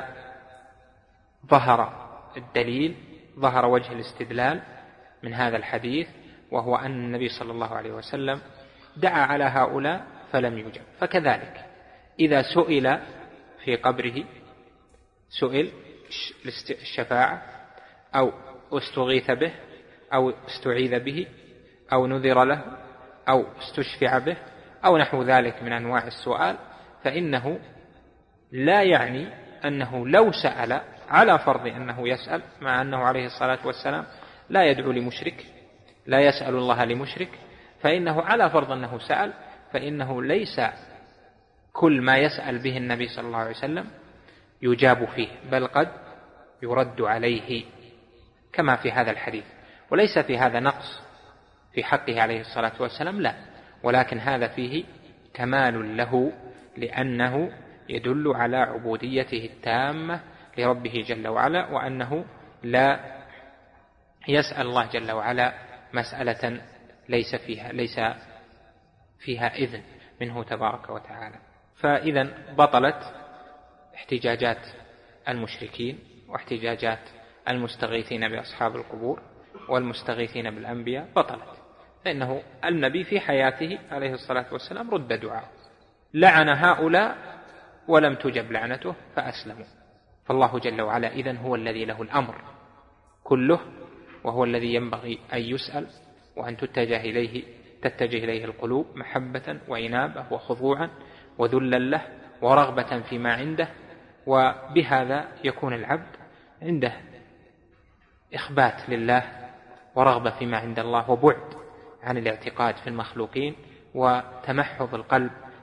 [SPEAKER 2] ظهر الدليل، ظهر وجه الاستدلال من هذا الحديث، وهو أن النبي صلى الله عليه وسلم دعا على هؤلاء فلم يجب. فكذلك إذا سئل في قبره، سئل الشفاعة أو استغيث به أو استعيذ به أو نذر له أو استشفع به أو نحو ذلك من أنواع السؤال، فإنه لا يعني أنه لو سأل، على فرض أنه يسأل، مع أنه عليه الصلاة والسلام لا يدعو لمشرك، لا يسأل الله لمشرك، فإنه على فرض أنه سأل، فإنه ليس كل ما يسأل به النبي صلى الله عليه وسلم يجاب فيه، بل قد يرد عليه كما في هذا الحديث. وليس في هذا نقص في حقه عليه الصلاة والسلام، لا، ولكن هذا فيه كمال له، لأنه يدل على عبوديته التامة لربه جل وعلا، وأنه لا يسأل الله جل وعلا مسألة ليس فيها ليس فيها إذن منه تبارك وتعالى. فإذا بطلت احتجاجات المشركين واحتجاجات المستغيثين بأصحاب القبور والمستغيثين بالأنبياء، بطلت، لأنه النبي في حياته عليه الصلاة والسلام رد دعاءه، لعن هؤلاء ولم تجب لعنته فأسلموا. فالله جل وعلا إذن هو الذي له الأمر كله، وهو الذي ينبغي أن يسأل وأن تتجه إليه تتجه إليه القلوب محبة وإنابة وخضوعا وذلا له ورغبة فيما عنده. وبهذا يكون العبد عنده إخبات لله ورغبة فيما عند الله، وبعد عن الاعتقاد في المخلوقين، وتمحض القلب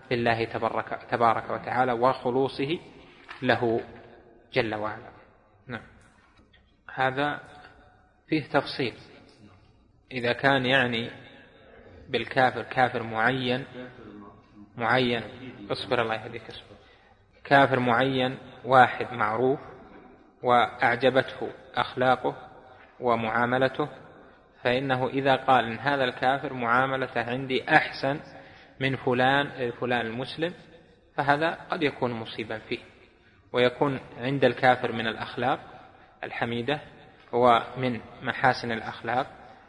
[SPEAKER 2] لله تبارك, تبارك وتعالى وخلوصه له جل وعلا. نعم. هذا فيه تفصيل. إذا كان يعني بالكافر كافر معين معين اصبر الله يهديك اصبر كافر معين واحد معروف وأعجبته أخلاقه ومعاملته، فإنه إذا قال إن هذا الكافر معاملته عندي أحسن من فلان فلان المسلم، فهذا قد يكون مصيبا فيه، ويكون عند الكافر من الأخلاق الحميدة ومن محاسن الأخلاق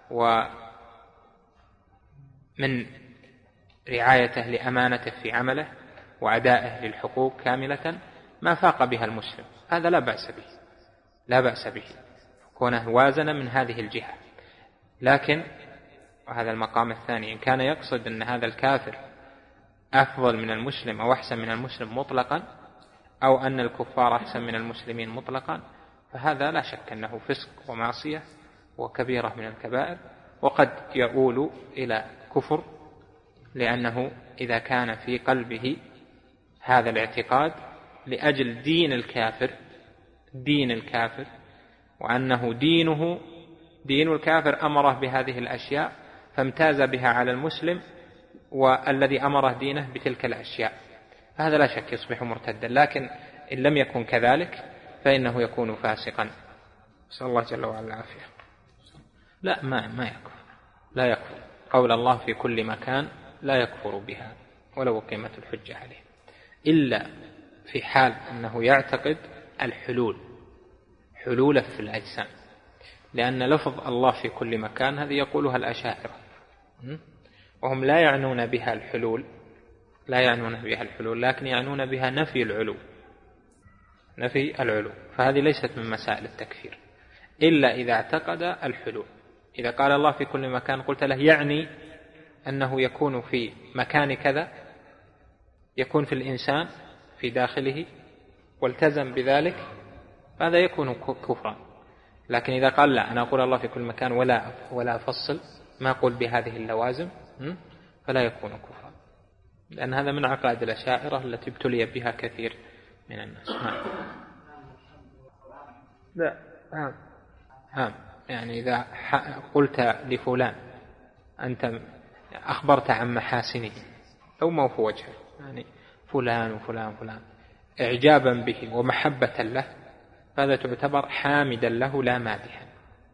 [SPEAKER 2] ومن رعايته لأمانته في عمله وأدائه للحقوق كاملة ما فاق بها المسلم، هذا لا بأس به لا بأس به كونه وازن من هذه الجهة. لكن وهذا المقام الثاني، إن كان يقصد أن هذا الكافر أفضل من المسلم أو أحسن من المسلم مطلقا، أو أن الكفار أحسن من المسلمين مطلقا، فهذا لا شك أنه فسق ومعصية وكبيرة من الكبائر، وقد يؤول إلى كفر، لأنه إذا كان في قلبه هذا الاعتقاد لأجل دين الكافر دين الكافر وأنه دينه دين الكافر أمره بهذه الأشياء فامتاز بها على المسلم والذي أمره دينه بتلك الأشياء، هذا لا شك يصبح مرتدا. لكن إن لم يكن كذلك فإنه يكون فاسقا، نسأل الله جل وعلا العافية. لا ما ما يكفر لا يكفر قول الله في كل مكان لا يكفر بها ولو قيمت الحجة عليه، إلا في حال أنه يعتقد الحلول حلوله في الأجسام، لأن لفظ الله في كل مكان هذه يقولها الأشاعرة، وهم لا يعنون بها الحلول لا يعنون بها الحلول لكن يعنون بها نفي العلو نفي العلو فهذه ليست من مسائل التكفير إلا إذا اعتقد الحلول. إذا قال الله في كل مكان قلت له يعني أنه يكون في مكان كذا، يكون في الإنسان في داخله والتزم بذلك، هذا يكون كفرا. لكن إذا قال لا أنا أقول الله في كل مكان ولا ولا أفصل ما أقول بهذه اللوازم فلا يكون كفرا، لأن هذا من عقائد الأشاعرة التي ابتلي بها كثير من الناس. لا هام هام يعني إذا قلت لفلان أنت أخبرت عن محاسنه أو موفى وجهه، يعني فلان وفلان وفلان إعجابا به ومحبة له، فهذا تعتبر حامدا له لا مادحا.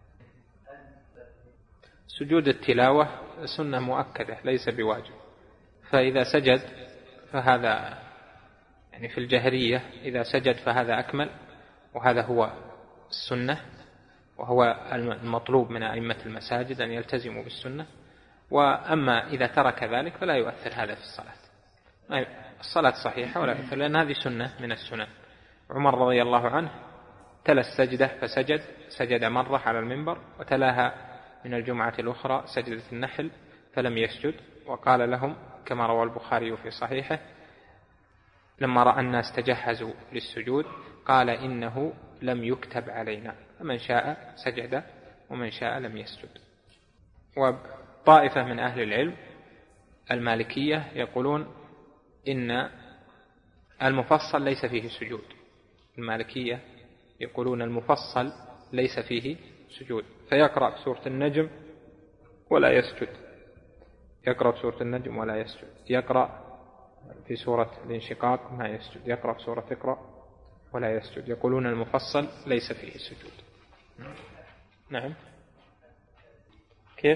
[SPEAKER 2] سجود التلاوة سنة مؤكدة ليس بواجب، فإذا سجد فهذا يعني في الجهرية إذا سجد فهذا أكمل، وهذا هو السنة وهو المطلوب من أئمة المساجد أن يلتزموا بالسنة. وأما إذا ترك ذلك فلا يؤثر هذا في الصلاة، الصلاة صحيحة ولا يؤثر، لأن هذه سنة من السنن. عمر رضي الله عنه تلا السجدة فسجد سجد مرة على المنبر، وتلاها من الجمعة الأخرى سجدة النحل فلم يسجد، وقال لهم كما روى البخاري في صحيحه لما رأى الناس تجهزوا للسجود قال إنه لم يكتب علينا، فمن شاء سجد ومن شاء لم يسجد. وطائفة من أهل العلم المالكية يقولون إن المفصل ليس فيه سجود، المالكية يقولون المفصل ليس فيه سجود، فيقرأ سورة النجم ولا يسجد يقرأ سورة النجم ولا يسجد، يقرأ في سورة الانشقاق ما يسجد، يقرأ في سورة اقرأ ولا يسجد. يقولون المفصل ليس فيه سجود. نعم كيف؟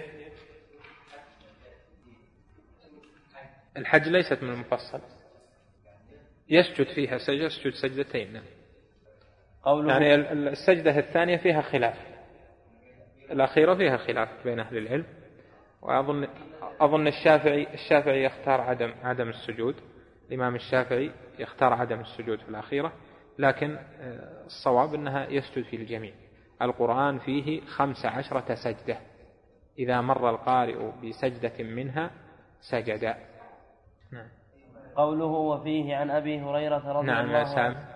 [SPEAKER 2] الحج ليست من المفصل، يسجد فيها سجد يسجد سجدتين. نعم. يعني السجدة الثانية فيها خلاف، الأخيرة فيها خلاف بين أهل العلم، وأظن أظن الشافعي الشافعي يختار عدم عدم السجود، الإمام الشافعي يختار عدم السجود في الأخيرة، لكن الصواب أنها يسجد في الجميع. القرآن فيه خمس عشرة سجدة، إذا مر القارئ بسجدة منها سجد. نعم.
[SPEAKER 1] قوله وفيه عن أبي هريرة رضي
[SPEAKER 2] نعم
[SPEAKER 1] الله عنه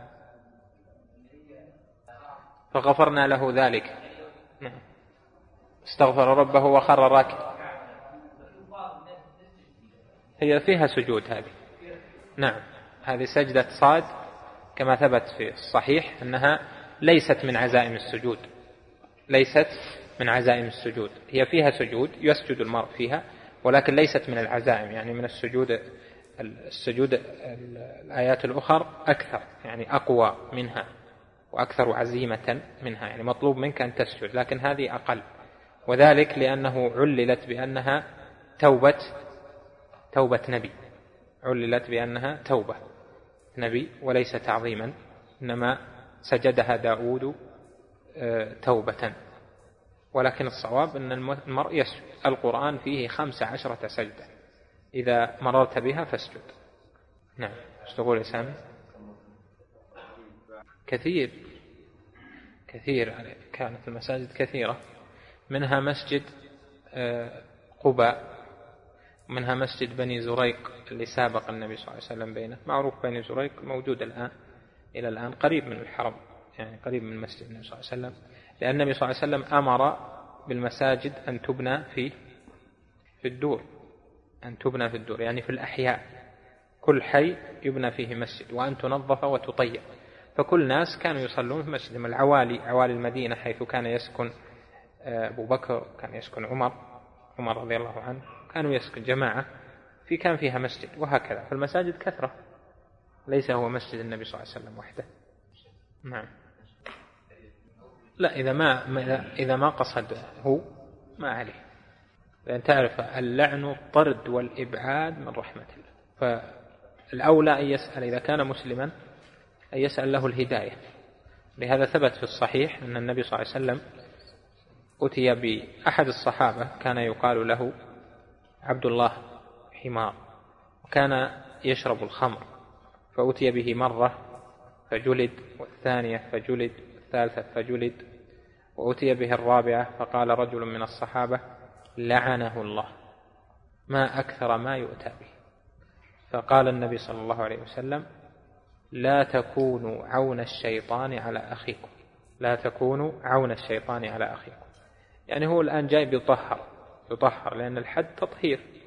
[SPEAKER 2] فغفرنا له ذلك. نعم. استغفر ربه وخر راكعا، هي فيها سجود هذه نعم، هذه سجدة صاد كما ثبت في الصحيح أنها ليست من عزائم السجود، ليست من عزائم السجود، هي فيها سجود يسجد المرء فيها، ولكن ليست من العزائم، يعني من السجود السجود الآيات الأخرى أكثر، يعني أقوى منها وأكثر عزيمة منها، يعني مطلوب منك أن تسجد، لكن هذه أقل، وذلك لأنه عللت بأنها توبة توبة نبي، عللت بأنها توبة نبي وليس تعظيما، إنما سجدها داود توبة. ولكن الصواب أن المرء يسجد. القرآن فيه خمس عشرة سجدة، إذا مررت بها فاسجد. نعم. ايش تقول يا سامي؟ كثير كثير كانت المساجد كثيرة، منها مسجد قباء، منها مسجد بني زريق اللي سابق النبي صلى الله عليه وسلم بينه، معروف بني زريق موجود الآن إلى الآن قريب من الحرم، يعني قريب من مسجد النبي صلى الله عليه وسلم، لأن النبي صلى الله عليه وسلم أمر بالمساجد أن تبنى في في الدور، أن تبنى في الدور يعني في الأحياء، كل حي يبنى فيه مسجد وأن تنظف وتطيب، فكل ناس كانوا يصلون في مسجد. العوالي، عوالي المدينة حيث كان يسكن أبو بكر، كان يسكن عمر عمر رضي الله عنه، كانوا يسكن جماعة في كان فيها مسجد، وهكذا. فالمساجد كثرة، ليس هو مسجد النبي صلى الله عليه وسلم وحده. نعم. لا، إذا ما إذا ما قصد هو ما عليه، لأن تعرف اللعن الطرد والإبعاد من رحمة الله، فالأولى أن يسأل إذا كان مسلما أن يسأل له الهداية. لهذا ثبت في الصحيح أن النبي صلى الله عليه وسلم أتي بأحد الصحابة كان يقال له عبد الله حمار، وكان يشرب الخمر، فأتي به مرة فجلد، والثانية فجلد، والثالثة فجلد، وأتي به الرابعة فقال رجل من الصحابة لعنه الله، ما أكثر ما يؤتى به. فقال النبي صلى الله عليه وسلم لا تكونوا عون الشيطان على أخيكم، لا تكونوا عون الشيطان على أخيكم، يعني هو الآن جاي بيطهر يطهر لأن الحد تطهير،